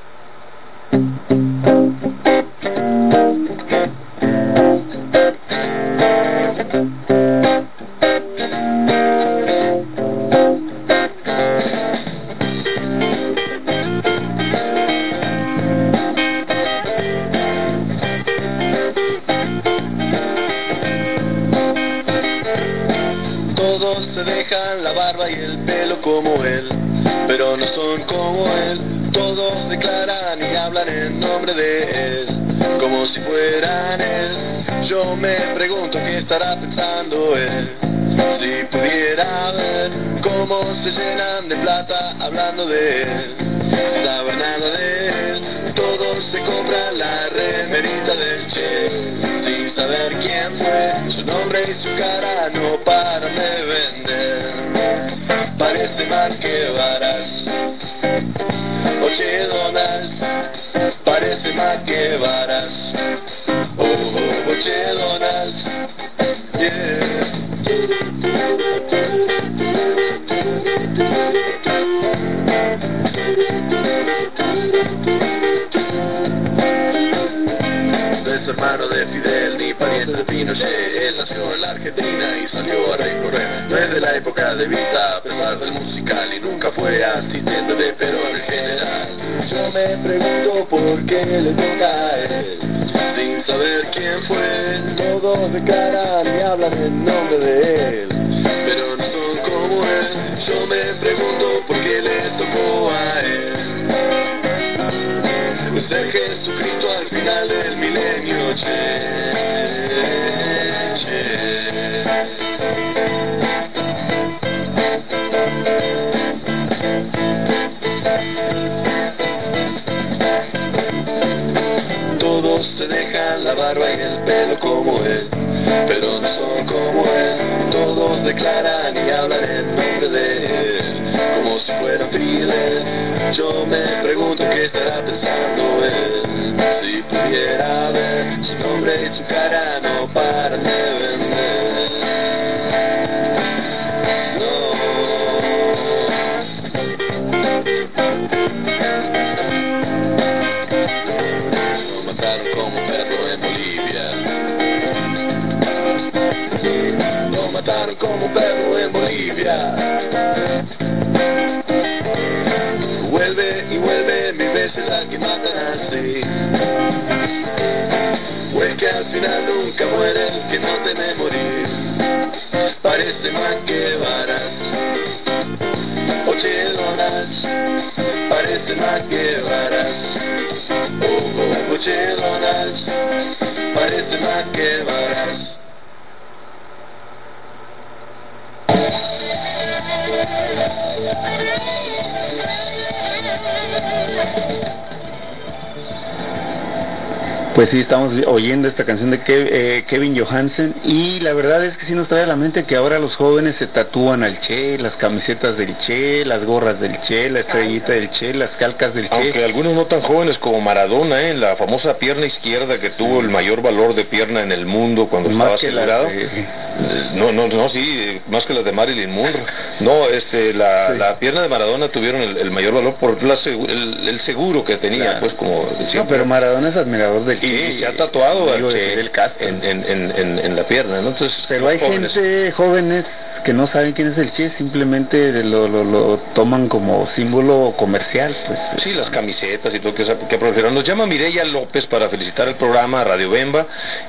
Todos se dejan la barba y el pelo como él, pero no son como él. Todos declaran y hablan en nombre de él, como si fueran él. Yo me pregunto qué estará pensando él, si pudiera ver cómo se llenan de plata hablando de él. Saber nada de él, todos se compran la remerita del Che, sin saber quién fue, su nombre y su cara no paran de vender. Parece más que varas, o Che Donald, parece más que varas, o Che Donald, yeah. de Fidel ni pariente de Pinochet. Él nació en la Argentina y salió a recorrer. No es de la época de Vita, a pesar del musical, y nunca fue asistente de Perón en general. Yo me pregunto por qué le toca a él, sin saber quién fue. Todos declaran y hablan en nombre de él, pero no son como él. Yo me pregunto por qué le tocó a él ser Jesucristo al final del milenio, Todos se dejan la barba y el pelo como él, pero no son como él. Todos declaran y hablan en nombre de él, como si fuera Fidel. Yo me pregunto qué estará pensando él, si pudiera ver su nombre y su cara no paran de vender. Lo mataron como perro en Bolivia. Lo mataron como perro en Bolivia. Vuelve y vuelve mil veces a que matan así. Pues que al final nunca muere el que no teme morir. Parece más que varas o chelonas. Parece más que varas o chelonas. Parece más que varas. Pues sí, estamos oyendo esta canción de Kevin Johansen, y la verdad es que sí nos trae a la mente que ahora los jóvenes se tatúan al Che, las camisetas del Che, las gorras del Che, la estrellita del Che, las calcas del Che. Aunque algunos no tan jóvenes como Maradona, la famosa pierna izquierda que tuvo el mayor valor de pierna en el mundo cuando estaba asegurado. Sí, más que las de Marilyn Monroe. No, la pierna de Maradona tuvieron el mayor valor por el seguro que tenía, claro. Pues como decía. No, pero Maradona es admirador del Che. Y se ha tatuado al Che en la pierna, ¿no? Entonces, pero hay jóvenes que no saben quién es el Che, simplemente lo toman como símbolo comercial, pues. Sí, las camisetas y todo que proliferaron. Nos llama Mireya López para felicitar el programa, a Radio Bemba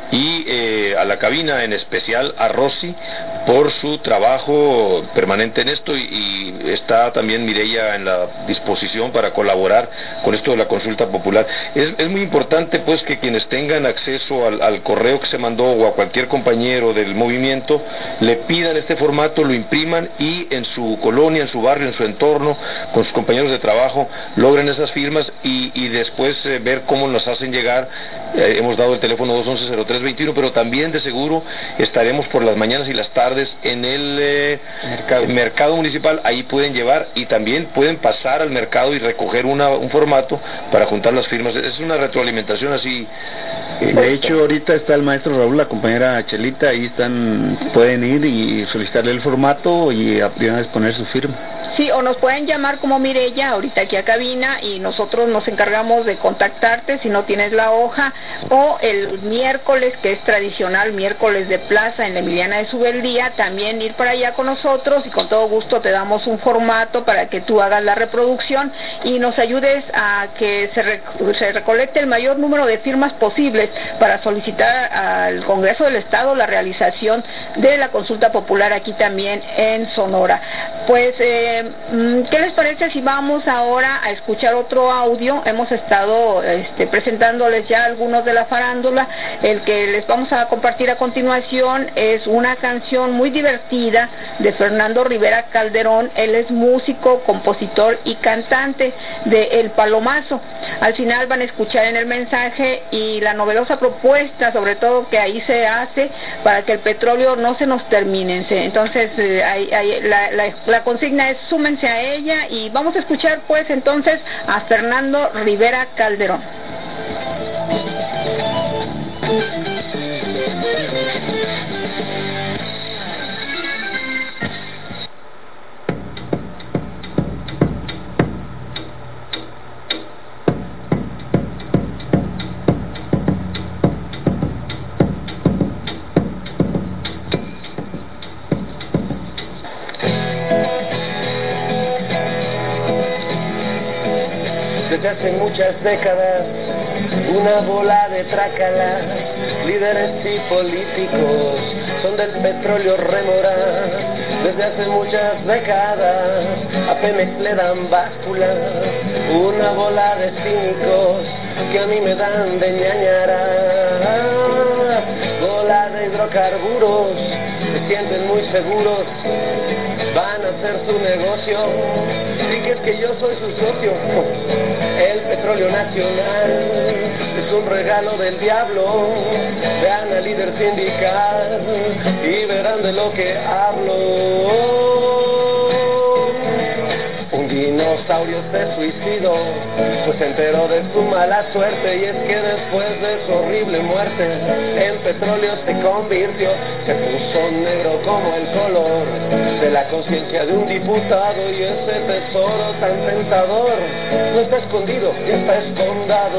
y a la cabina, en especial a Rosy, por su trabajo permanente en esto, y está también Mireya en la disposición para colaborar con esto de la consulta popular. Es muy importante, pues, que quienes tengan acceso al correo que se mandó o a cualquier compañero del movimiento le pidan este formato, lo impriman y en su colonia, en su barrio, en su entorno, con sus compañeros de trabajo, logren esas firmas y después ver cómo nos hacen llegar. Hemos dado el teléfono 211-0321, pero también de seguro estaremos por las mañanas y las tardes en el mercado municipal. Ahí pueden llevar y también pueden pasar al mercado y recoger un formato para juntar las firmas. Es una retroalimentación así. De hecho, ahorita está el maestro Raúl, la compañera Chelita, ahí pueden ir y solicitarle el formato y a primera vez poner su firma. Sí, o nos pueden llamar como Mireya ahorita aquí a cabina y nosotros nos encargamos de contactarte si no tienes la hoja, o el miércoles, que es tradicional, miércoles de plaza en la Emiliana de Subeldía, también ir para allá con nosotros y con todo gusto te damos un formato para que tú hagas la reproducción y nos ayudes a que se recolecte el mayor número de firmas posibles para solicitar al Congreso del Estado la realización de la consulta popular aquí también en Sonora. Pues, ¿qué les parece si vamos ahora a escuchar otro audio? Hemos estado presentándoles ya algunos de la farándula. El que les vamos a compartir a continuación es una canción muy divertida de Fernando Rivera Calderón. Él es músico, compositor y cantante de El Palomazo. Al final van a escuchar en el mensaje y la novedosa propuesta, sobre todo, que ahí se hace para que el petróleo no se nos termine. Entonces, la consigna es súmense a ella y vamos a escuchar pues entonces a Fernando Rivera Calderón. desde hace muchas décadas, una bola de trácala, líderes y políticos son del petróleo rémora. Desde hace muchas décadas a Pemex le dan báscula, una bola de cínicos que a mí me dan de ñañara. Bola de hidrocarburos, se sienten muy seguros, van a hacer su negocio, sí que es que yo soy su socio. El petróleo nacional es un regalo del diablo, vean al líder sindical y verán de lo que hablo. Un dinosaurio se suicidó, pues se enteró de su mala suerte, y es que después de su horrible muerte en petróleo se convirtió, se puso negro como el color de la conciencia de un diputado, y ese tesoro tan tentador no está escondido, ya está escondado.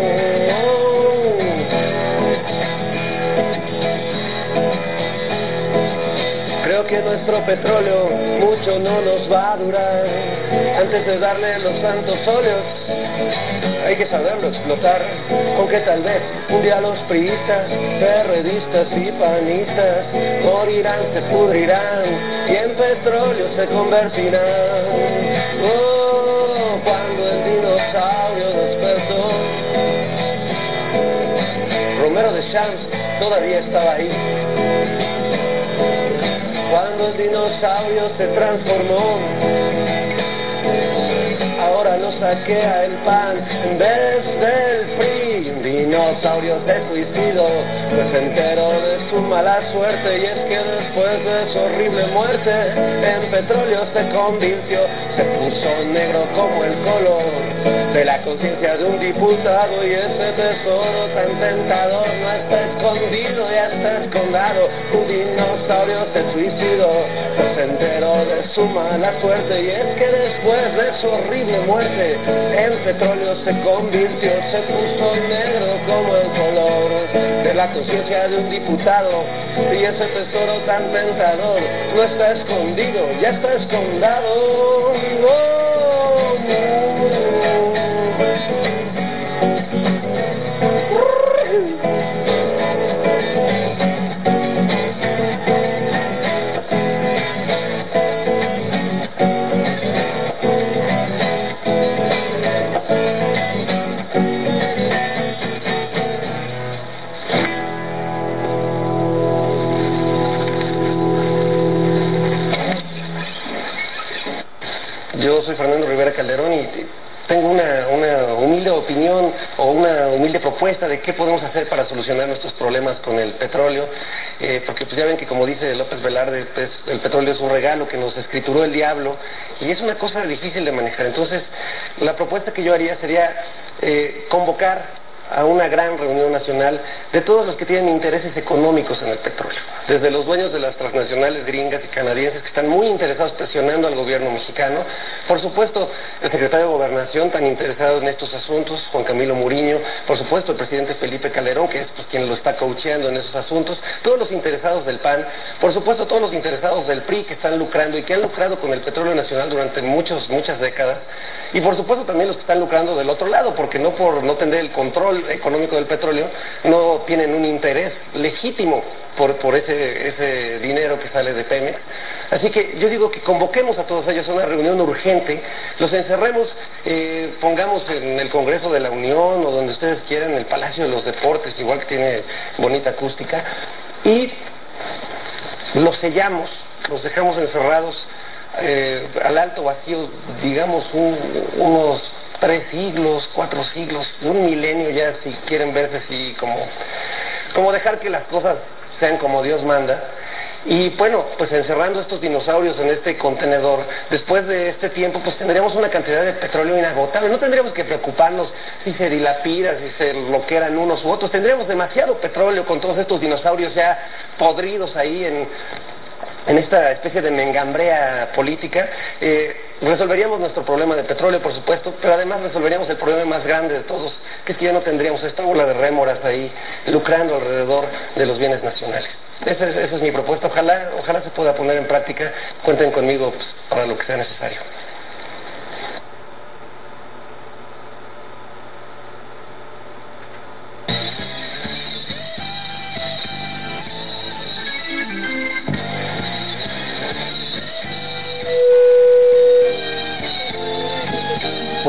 Creo que nuestro petróleo mucho no nos va a durar. Antes de darle los santos óleos, hay que saberlo explotar. Aunque tal vez un día los priistas, perredistas y panistas morirán, se pudrirán y en petróleo se convertirán. Oh, cuando el dinosaurio despertó, Romero de Champs todavía estaba ahí. Cuando el dinosaurio se transformó, ahora lo saquea el PAN en vez del PRI. Un dinosaurio se suicidó, pues se enteró de su mala suerte, y es que después de su horrible muerte en petróleo se convirtió, se puso negro como el color de la conciencia de un diputado, y ese tesoro tan tentador no está escondido, ya está escondado. Un dinosaurio se suicidó, pues se enteró de su mala suerte, y es que después de su horrible muerte en petróleo se convirtió, se puso negro como el color de la conciencia de un diputado, y ese tesoro tan tentador no está escondido, ya está escondado. Yo soy Fernando Rivera Calderón y tengo una humilde opinión o una humilde propuesta de qué podemos hacer para solucionar nuestros problemas con el petróleo, porque pues ya ven que, como dice López Velarde, pues el petróleo es un regalo que nos escrituró el diablo y es una cosa difícil de manejar. Entonces la propuesta que yo haría sería convocar a una gran reunión nacional de todos los que tienen intereses económicos en el petróleo, desde los dueños de las transnacionales gringas y canadienses que están muy interesados presionando al gobierno mexicano, por supuesto el secretario de Gobernación tan interesado en estos asuntos, Juan Camilo Muriño, por supuesto el presidente Felipe Calderón, que es pues quien lo está coacheando en esos asuntos, todos los interesados del PAN, por supuesto todos los interesados del PRI que están lucrando y que han lucrado con el petróleo nacional durante muchas décadas, y por supuesto también los que están lucrando del otro lado, porque no por no tener el control económico del petróleo no tienen un interés legítimo por ese dinero que sale de Pemex. Así que yo digo que convoquemos a todos ellos a una reunión urgente, los encerremos, pongamos en el Congreso de la Unión o donde ustedes quieran, en el Palacio de los Deportes, igual que tiene bonita acústica, y los sellamos, los dejamos encerrados al alto vacío, digamos unos 3 siglos, 4 siglos, un milenio ya, si quieren verse así como dejar que las cosas sean como Dios manda. Y bueno, pues encerrando estos dinosaurios en este contenedor, después de este tiempo pues tendríamos una cantidad de petróleo inagotable, no tendríamos que preocuparnos si se dilapida, si se bloquean unos u otros, tendríamos demasiado petróleo con todos estos dinosaurios ya podridos ahí en esta especie de mengambrea política. Resolveríamos nuestro problema de petróleo, por supuesto, pero además resolveríamos el problema más grande de todos, que es que ya no tendríamos esta bola de rémoras ahí lucrando alrededor de los bienes nacionales. Esa es mi propuesta. Ojalá se pueda poner en práctica. Cuenten conmigo pues, para lo que sea necesario.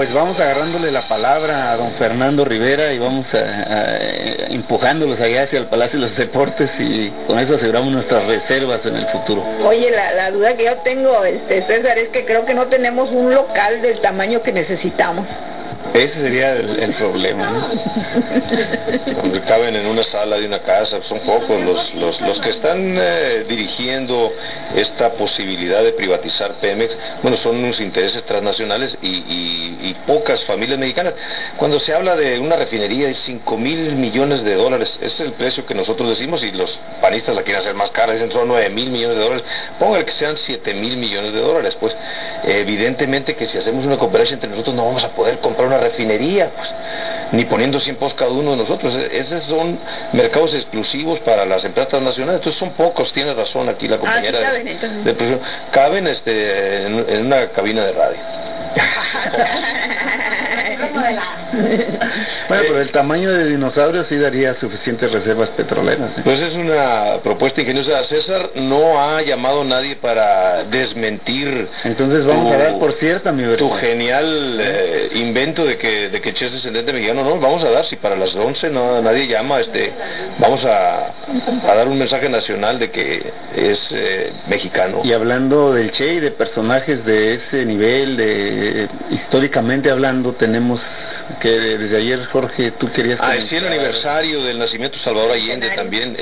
pues vamos agarrándole la palabra a don Fernando Rivera y vamos empujándolos allá hacia el Palacio de los Deportes, y con eso aseguramos nuestras reservas en el futuro. Oye, la duda que yo tengo, César, es que creo que no tenemos un local del tamaño que necesitamos. Ese sería el problema, ¿no? Donde caben en una sala de una casa, son pocos los que están dirigiendo esta posibilidad de privatizar Pemex. Bueno, son unos intereses transnacionales y pocas familias mexicanas. Cuando se habla de una refinería de 5,000 millones de dólares, ese es el precio que nosotros decimos, y los panistas la quieren hacer más cara, dicen son 9,000 millones de dólares, póngale que sean 7,000 millones de dólares, pues evidentemente que si hacemos una cooperación entre nosotros no vamos a poder comprar una refinería, pues, ni poniendo 100 pesos cada uno de nosotros. Esos son mercados exclusivos para las empresas transnacionales, entonces son pocos, tiene razón aquí la compañera sí caben, de producción. Caben en una cabina de radio. Bueno, pero el tamaño de dinosaurio sí daría suficientes reservas petroleras. Pues es una propuesta ingeniosa. César no ha llamado a nadie para desmentir. Entonces vamos a dar por cierta mi versión. Tu genial invento de que Che es descendente mexicano. No, vamos a dar, si para las 11 no, nadie llama, vamos a dar un mensaje nacional de que es mexicano. Y hablando del Che y de personajes de ese nivel, históricamente hablando, tenemos que desde ayer, Jorge, tú querías el 100 aniversario del nacimiento de Salvador Allende también.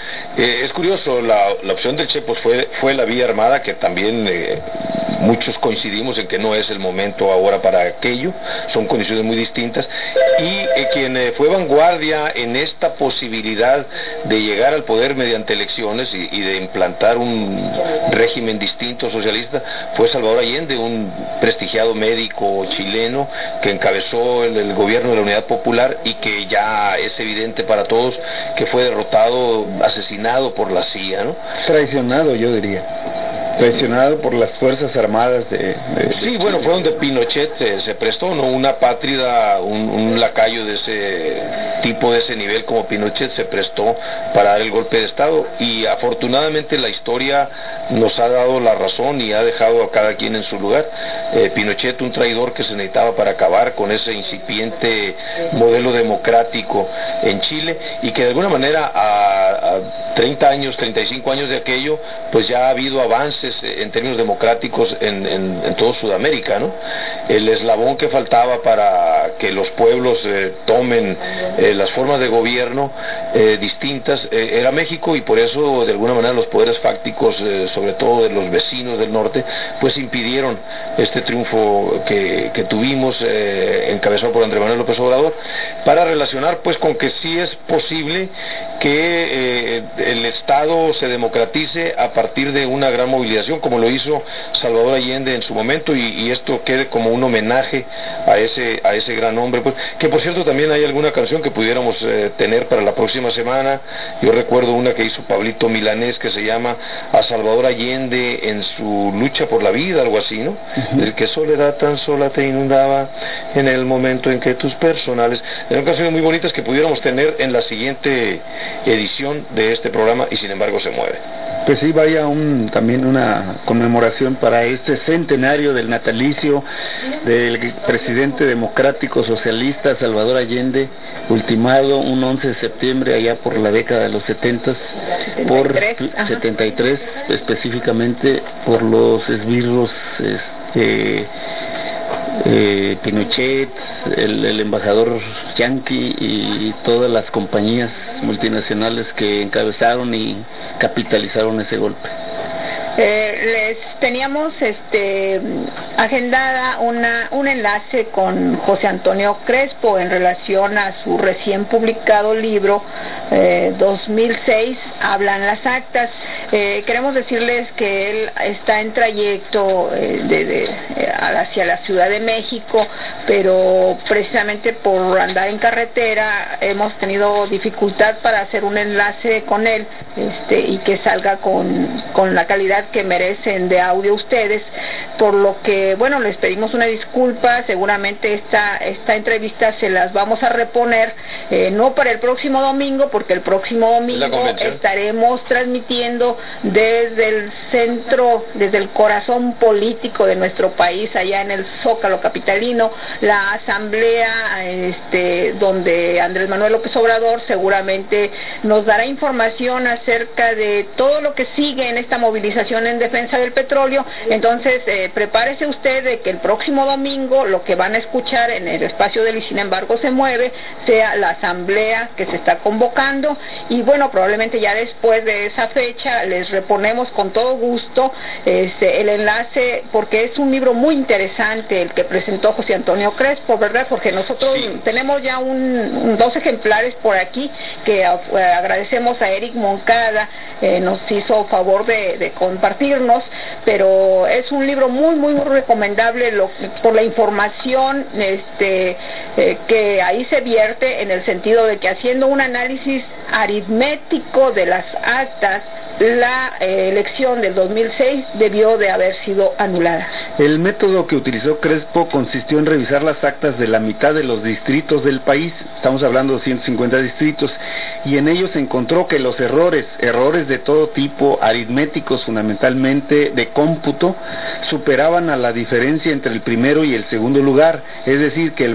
Es curioso, la opción del Che pues fue la vía armada, que también muchos coincidimos en que no es el momento ahora para aquello, son condiciones muy distintas, y quien fue vanguardia en esta posibilidad de llegar al poder mediante elecciones y de implantar un régimen distinto socialista fue Salvador Allende, un prestigiado médico chileno que encabezó el gobierno de la Unidad Popular y que ya es evidente para todos que fue derrotado, asesinado por la CIA, ¿no? Traicionado, yo diría. Traicionado por las Fuerzas Armadas Sí, bueno, fue donde Pinochet se prestó, ¿no? Una pátrida, un lacayo de ese tipo, de ese nivel como Pinochet se prestó para dar el golpe de Estado, y afortunadamente la historia nos ha dado la razón y ha dejado a cada quien en su lugar. Pinochet, un traidor que se necesitaba para acabar con ese incipiente modelo democrático en Chile, y que de alguna manera a 30 años, 35 años de aquello, pues ya ha habido avances en términos democráticos en todo Sudamérica, ¿no? El eslabón que faltaba para que los pueblos tomen las formas de gobierno distintas era México, y por eso de alguna manera los poderes fácticos, sobre todo de los vecinos del norte, pues impidieron este triunfo que tuvimos, encabezado por Andrés Manuel López Obrador, para relacionar pues con que sí es posible que el Estado se democratice a partir de una gran movilización, como lo hizo Salvador Allende en su momento, y esto quede como un homenaje a ese gran hombre, pues, que por cierto también hay alguna canción que pudiéramos tener para la próxima semana. Yo recuerdo una que hizo Pablito Milanés que se llama A Salvador Allende en su lucha por la vida, algo así, ¿no? El que soledad tan sola te inundaba en el momento en que tus personales. Eran canciones muy bonitas que pudiéramos tener en la siguiente edición de este programa, y sin embargo se mueve. Pues sí, vaya también una conmemoración para este centenario del natalicio del presidente democrático socialista Salvador Allende, ultimado un 11 de septiembre allá por la década de los 70, por 73 específicamente, por los esbirros Pinochet, el embajador yanqui y todas las compañías multinacionales que encabezaron y capitalizaron ese golpe. Les teníamos agendada un enlace con José Antonio Crespo en relación a su recién publicado libro 2006, Hablan las Actas. Queremos decirles que él está en trayecto hacia la Ciudad de México, pero precisamente por andar en carretera hemos tenido dificultad para hacer un enlace con él y que salga con la calidad que merecen de audio ustedes, por lo que, bueno, les pedimos una disculpa. Seguramente esta entrevista se las vamos a reponer, no para el próximo domingo, porque el próximo domingo estaremos transmitiendo desde el centro, desde el corazón político de nuestro país, allá en el Zócalo capitalino, la asamblea donde Andrés Manuel López Obrador seguramente nos dará información acerca de todo lo que sigue en esta movilización en defensa del petróleo. Entonces, prepárese usted de que el próximo domingo lo que van a escuchar en el espacio del Y Sin Embargo Se Mueve sea la asamblea que se está convocando, y bueno, probablemente ya después de esa fecha les reponemos con todo gusto el enlace, porque es un libro muy interesante el que presentó José Antonio Crespo, ¿verdad? Porque nosotros tenemos ya 2 ejemplares por aquí que agradecemos a Eric Moncada, nos hizo favor de compartirnos, pero es un libro muy recomendable por la información que ahí se vierte, en el sentido de que, haciendo un análisis aritmético de las actas, la elección del 2006 debió de haber sido anulada. El método que utilizó Crespo consistió en revisar las actas de la mitad de los distritos del país, estamos hablando de 150 distritos, y en ellos encontró que los errores de todo tipo, aritméticos fundamentalmente, de cómputo, superaban a la diferencia entre el primero y el segundo lugar, es decir, que el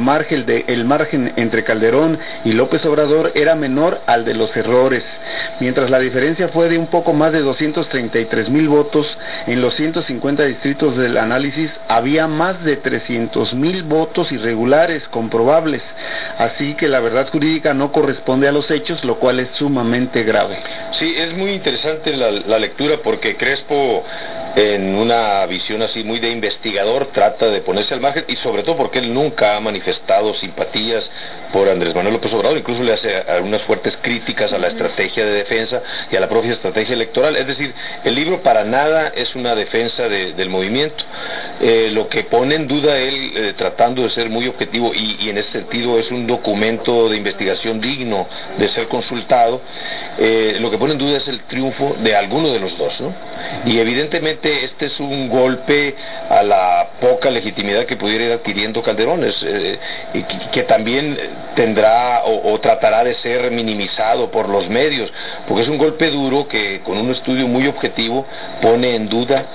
margen entre Calderón y López Obrador era menor al de los errores. Mientras la diferencia fue de un poco más de 233,000 votos, en los 150 distritos del análisis había más de 300,000 votos irregulares comprobables, así que la verdad jurídica no corresponde a los hechos, lo cual es sumamente grave. Sí, es muy interesante la lectura, porque Crespo, en una visión así muy de investigador, trata de ponerse al margen, y sobre todo porque él nunca ha manifestado simpatías por Andrés Manuel López Obrador, incluso le hace algunas fuertes críticas a la estrategia de defensa y a la propia estrategia electoral. Es decir, el libro para nada es una defensa del movimiento. Lo que pone en duda él, tratando de ser muy objetivo, y en ese sentido es un documento de investigación digno de ser consultado, lo que pone en duda es el triunfo de alguno de los dos, ¿no? Y evidentemente este es un golpe a la poca legitimidad que pudiera ir adquiriendo Calderón, y que también tendrá o tratará de ser minimizado por los medios, porque es un golpe duro que, con un estudio muy objetivo, pone en duda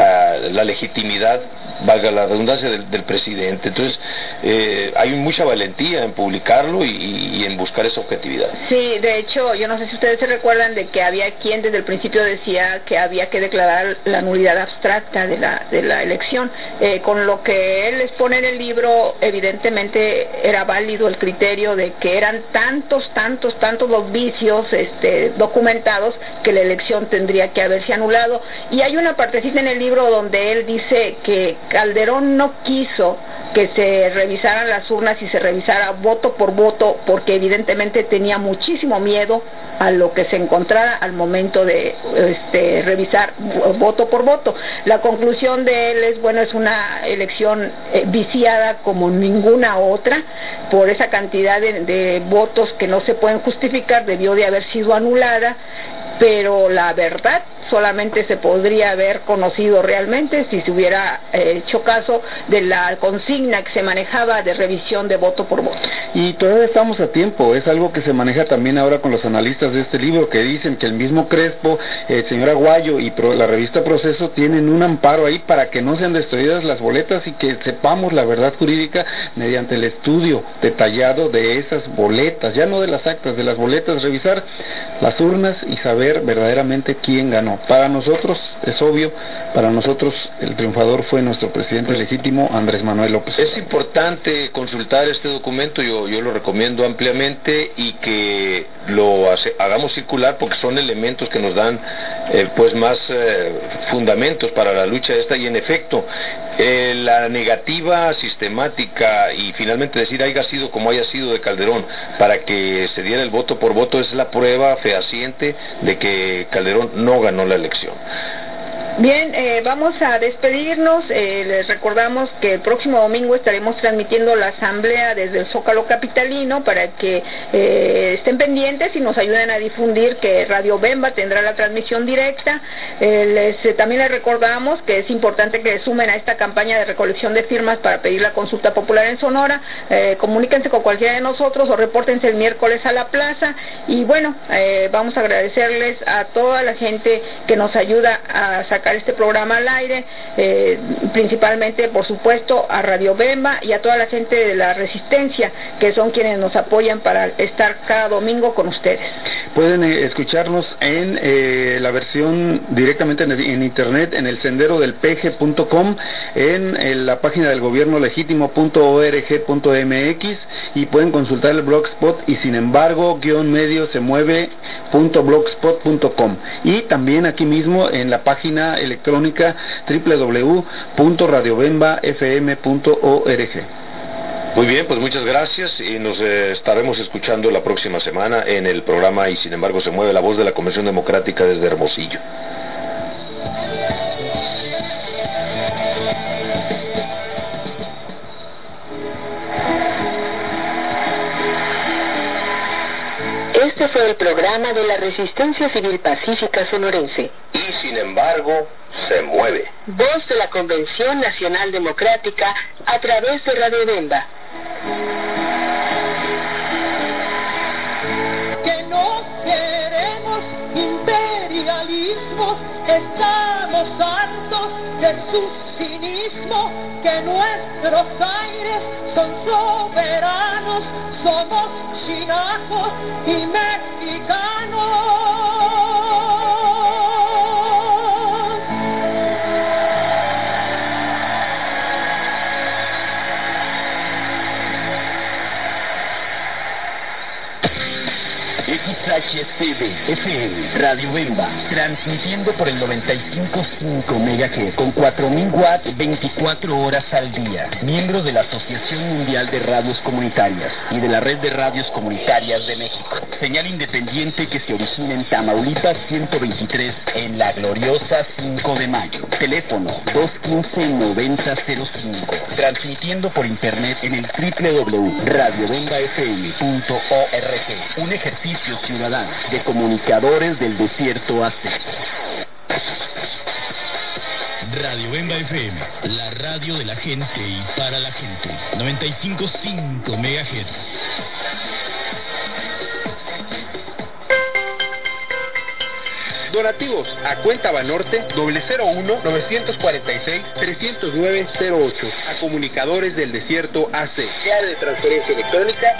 la legitimidad, valga la redundancia, del presidente. Entonces hay mucha valentía en publicarlo y en buscar esa objetividad. Sí, de hecho, yo no sé si ustedes se recuerdan de que había quien desde el principio decía que había que declarar la nulidad abstracta de la elección. Con lo que él expone en el libro, evidentemente era válido el criterio de que eran tantos los vicios documentados, que la elección tendría que haberse anulado. Y hay una partecita en el libro donde él dice que Calderón no quiso que se revisaran las urnas y se revisara voto por voto, porque evidentemente tenía muchísimo miedo a lo que se encontrara al momento de revisar voto por voto. La conclusión de él es, bueno, es una elección viciada como ninguna otra, por esa cantidad de votos que no se pueden justificar, debió de haber sido anulada, pero la verdad solamente se podría haber conocido realmente si se hubiera hecho caso de la consigna que se manejaba de revisión de voto por voto. Y todavía estamos a tiempo, es algo que se maneja también ahora con los analistas de este libro, que dicen que el mismo Crespo, el señor Aguayo y la revista Proceso tienen un amparo ahí para que no sean destruidas las boletas, y que sepamos la verdad jurídica mediante el estudio detallado de esas boletas, ya no de las actas, de las boletas, revisar las urnas y saber verdaderamente quién ganó. Para nosotros es obvio, para nosotros el triunfador fue nuestro presidente legítimo, Andrés Manuel López Obrador. Es importante consultar este documento, yo lo recomiendo ampliamente, y que lo hagamos circular, porque son elementos que nos dan pues más fundamentos para la lucha esta. Y en efecto, la negativa sistemática y finalmente decir haya sido como haya sido de Calderón para que se diera el voto por voto es la prueba fehaciente de que Calderón no ganó la elección. Bien, vamos a despedirnos. Les recordamos que el próximo domingo estaremos transmitiendo la asamblea desde el Zócalo capitalino para que estén pendientes y nos ayuden a difundir que Radio Bemba tendrá la transmisión directa. También les recordamos que es importante que sumen a esta campaña de recolección de firmas para pedir la consulta popular en Sonora. Comuníquense con cualquiera de nosotros o repórtense el miércoles a la plaza. Y bueno, vamos a agradecerles a toda la gente que nos ayuda a sacar este programa al aire, principalmente por supuesto a Radio Bemba y a toda la gente de la Resistencia, que son quienes nos apoyan para estar cada domingo con ustedes. Pueden escucharnos en la versión directamente en internet, en el senderodelpeje.com, en la página del gobierno legítimo.org.mx, y pueden consultar el blogspot y sin embargo _medio_se_mueve.blogspot.com, y también aquí mismo en la página electrónica www.radiobembafm.org. Muy bien, pues muchas gracias y nos estaremos escuchando la próxima semana en el programa Y sin embargo se mueve, la voz de la Convención Democrática desde Hermosillo. Este fue el programa de la Resistencia Civil Pacífica Sonorense. Y sin embargo, se mueve. Voz de la Convención Nacional Democrática a través de Radio Bemba. Que no queremos imperialismo, estamos hartos de su cinismo, que nuestros aires son soberanos, somos chinacos y mexicanos. XHCB FM Radio Bemba, transmitiendo por el 95.5 MHz con 4.000 watts 24 horas al día. Miembro de la Asociación Mundial de Radios Comunitarias y de la Red de Radios Comunitarias de México. Señal independiente que se origina en Tamaulipas 123 en la gloriosa 5 de Mayo. Teléfono 215-9005. Transmitiendo por internet en el www.radiobembafm.org. Un ejercicio ciudadano de comunicadores del desierto AC. Radio Bemba FM, la radio de la gente y para la gente. 95.5 MHz. Donativos a cuenta Banorte 001-946-309-08. A Comunicadores del Desierto AC. Sea de transferencia electrónica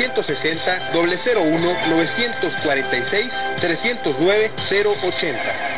072-760-001-946-309-080.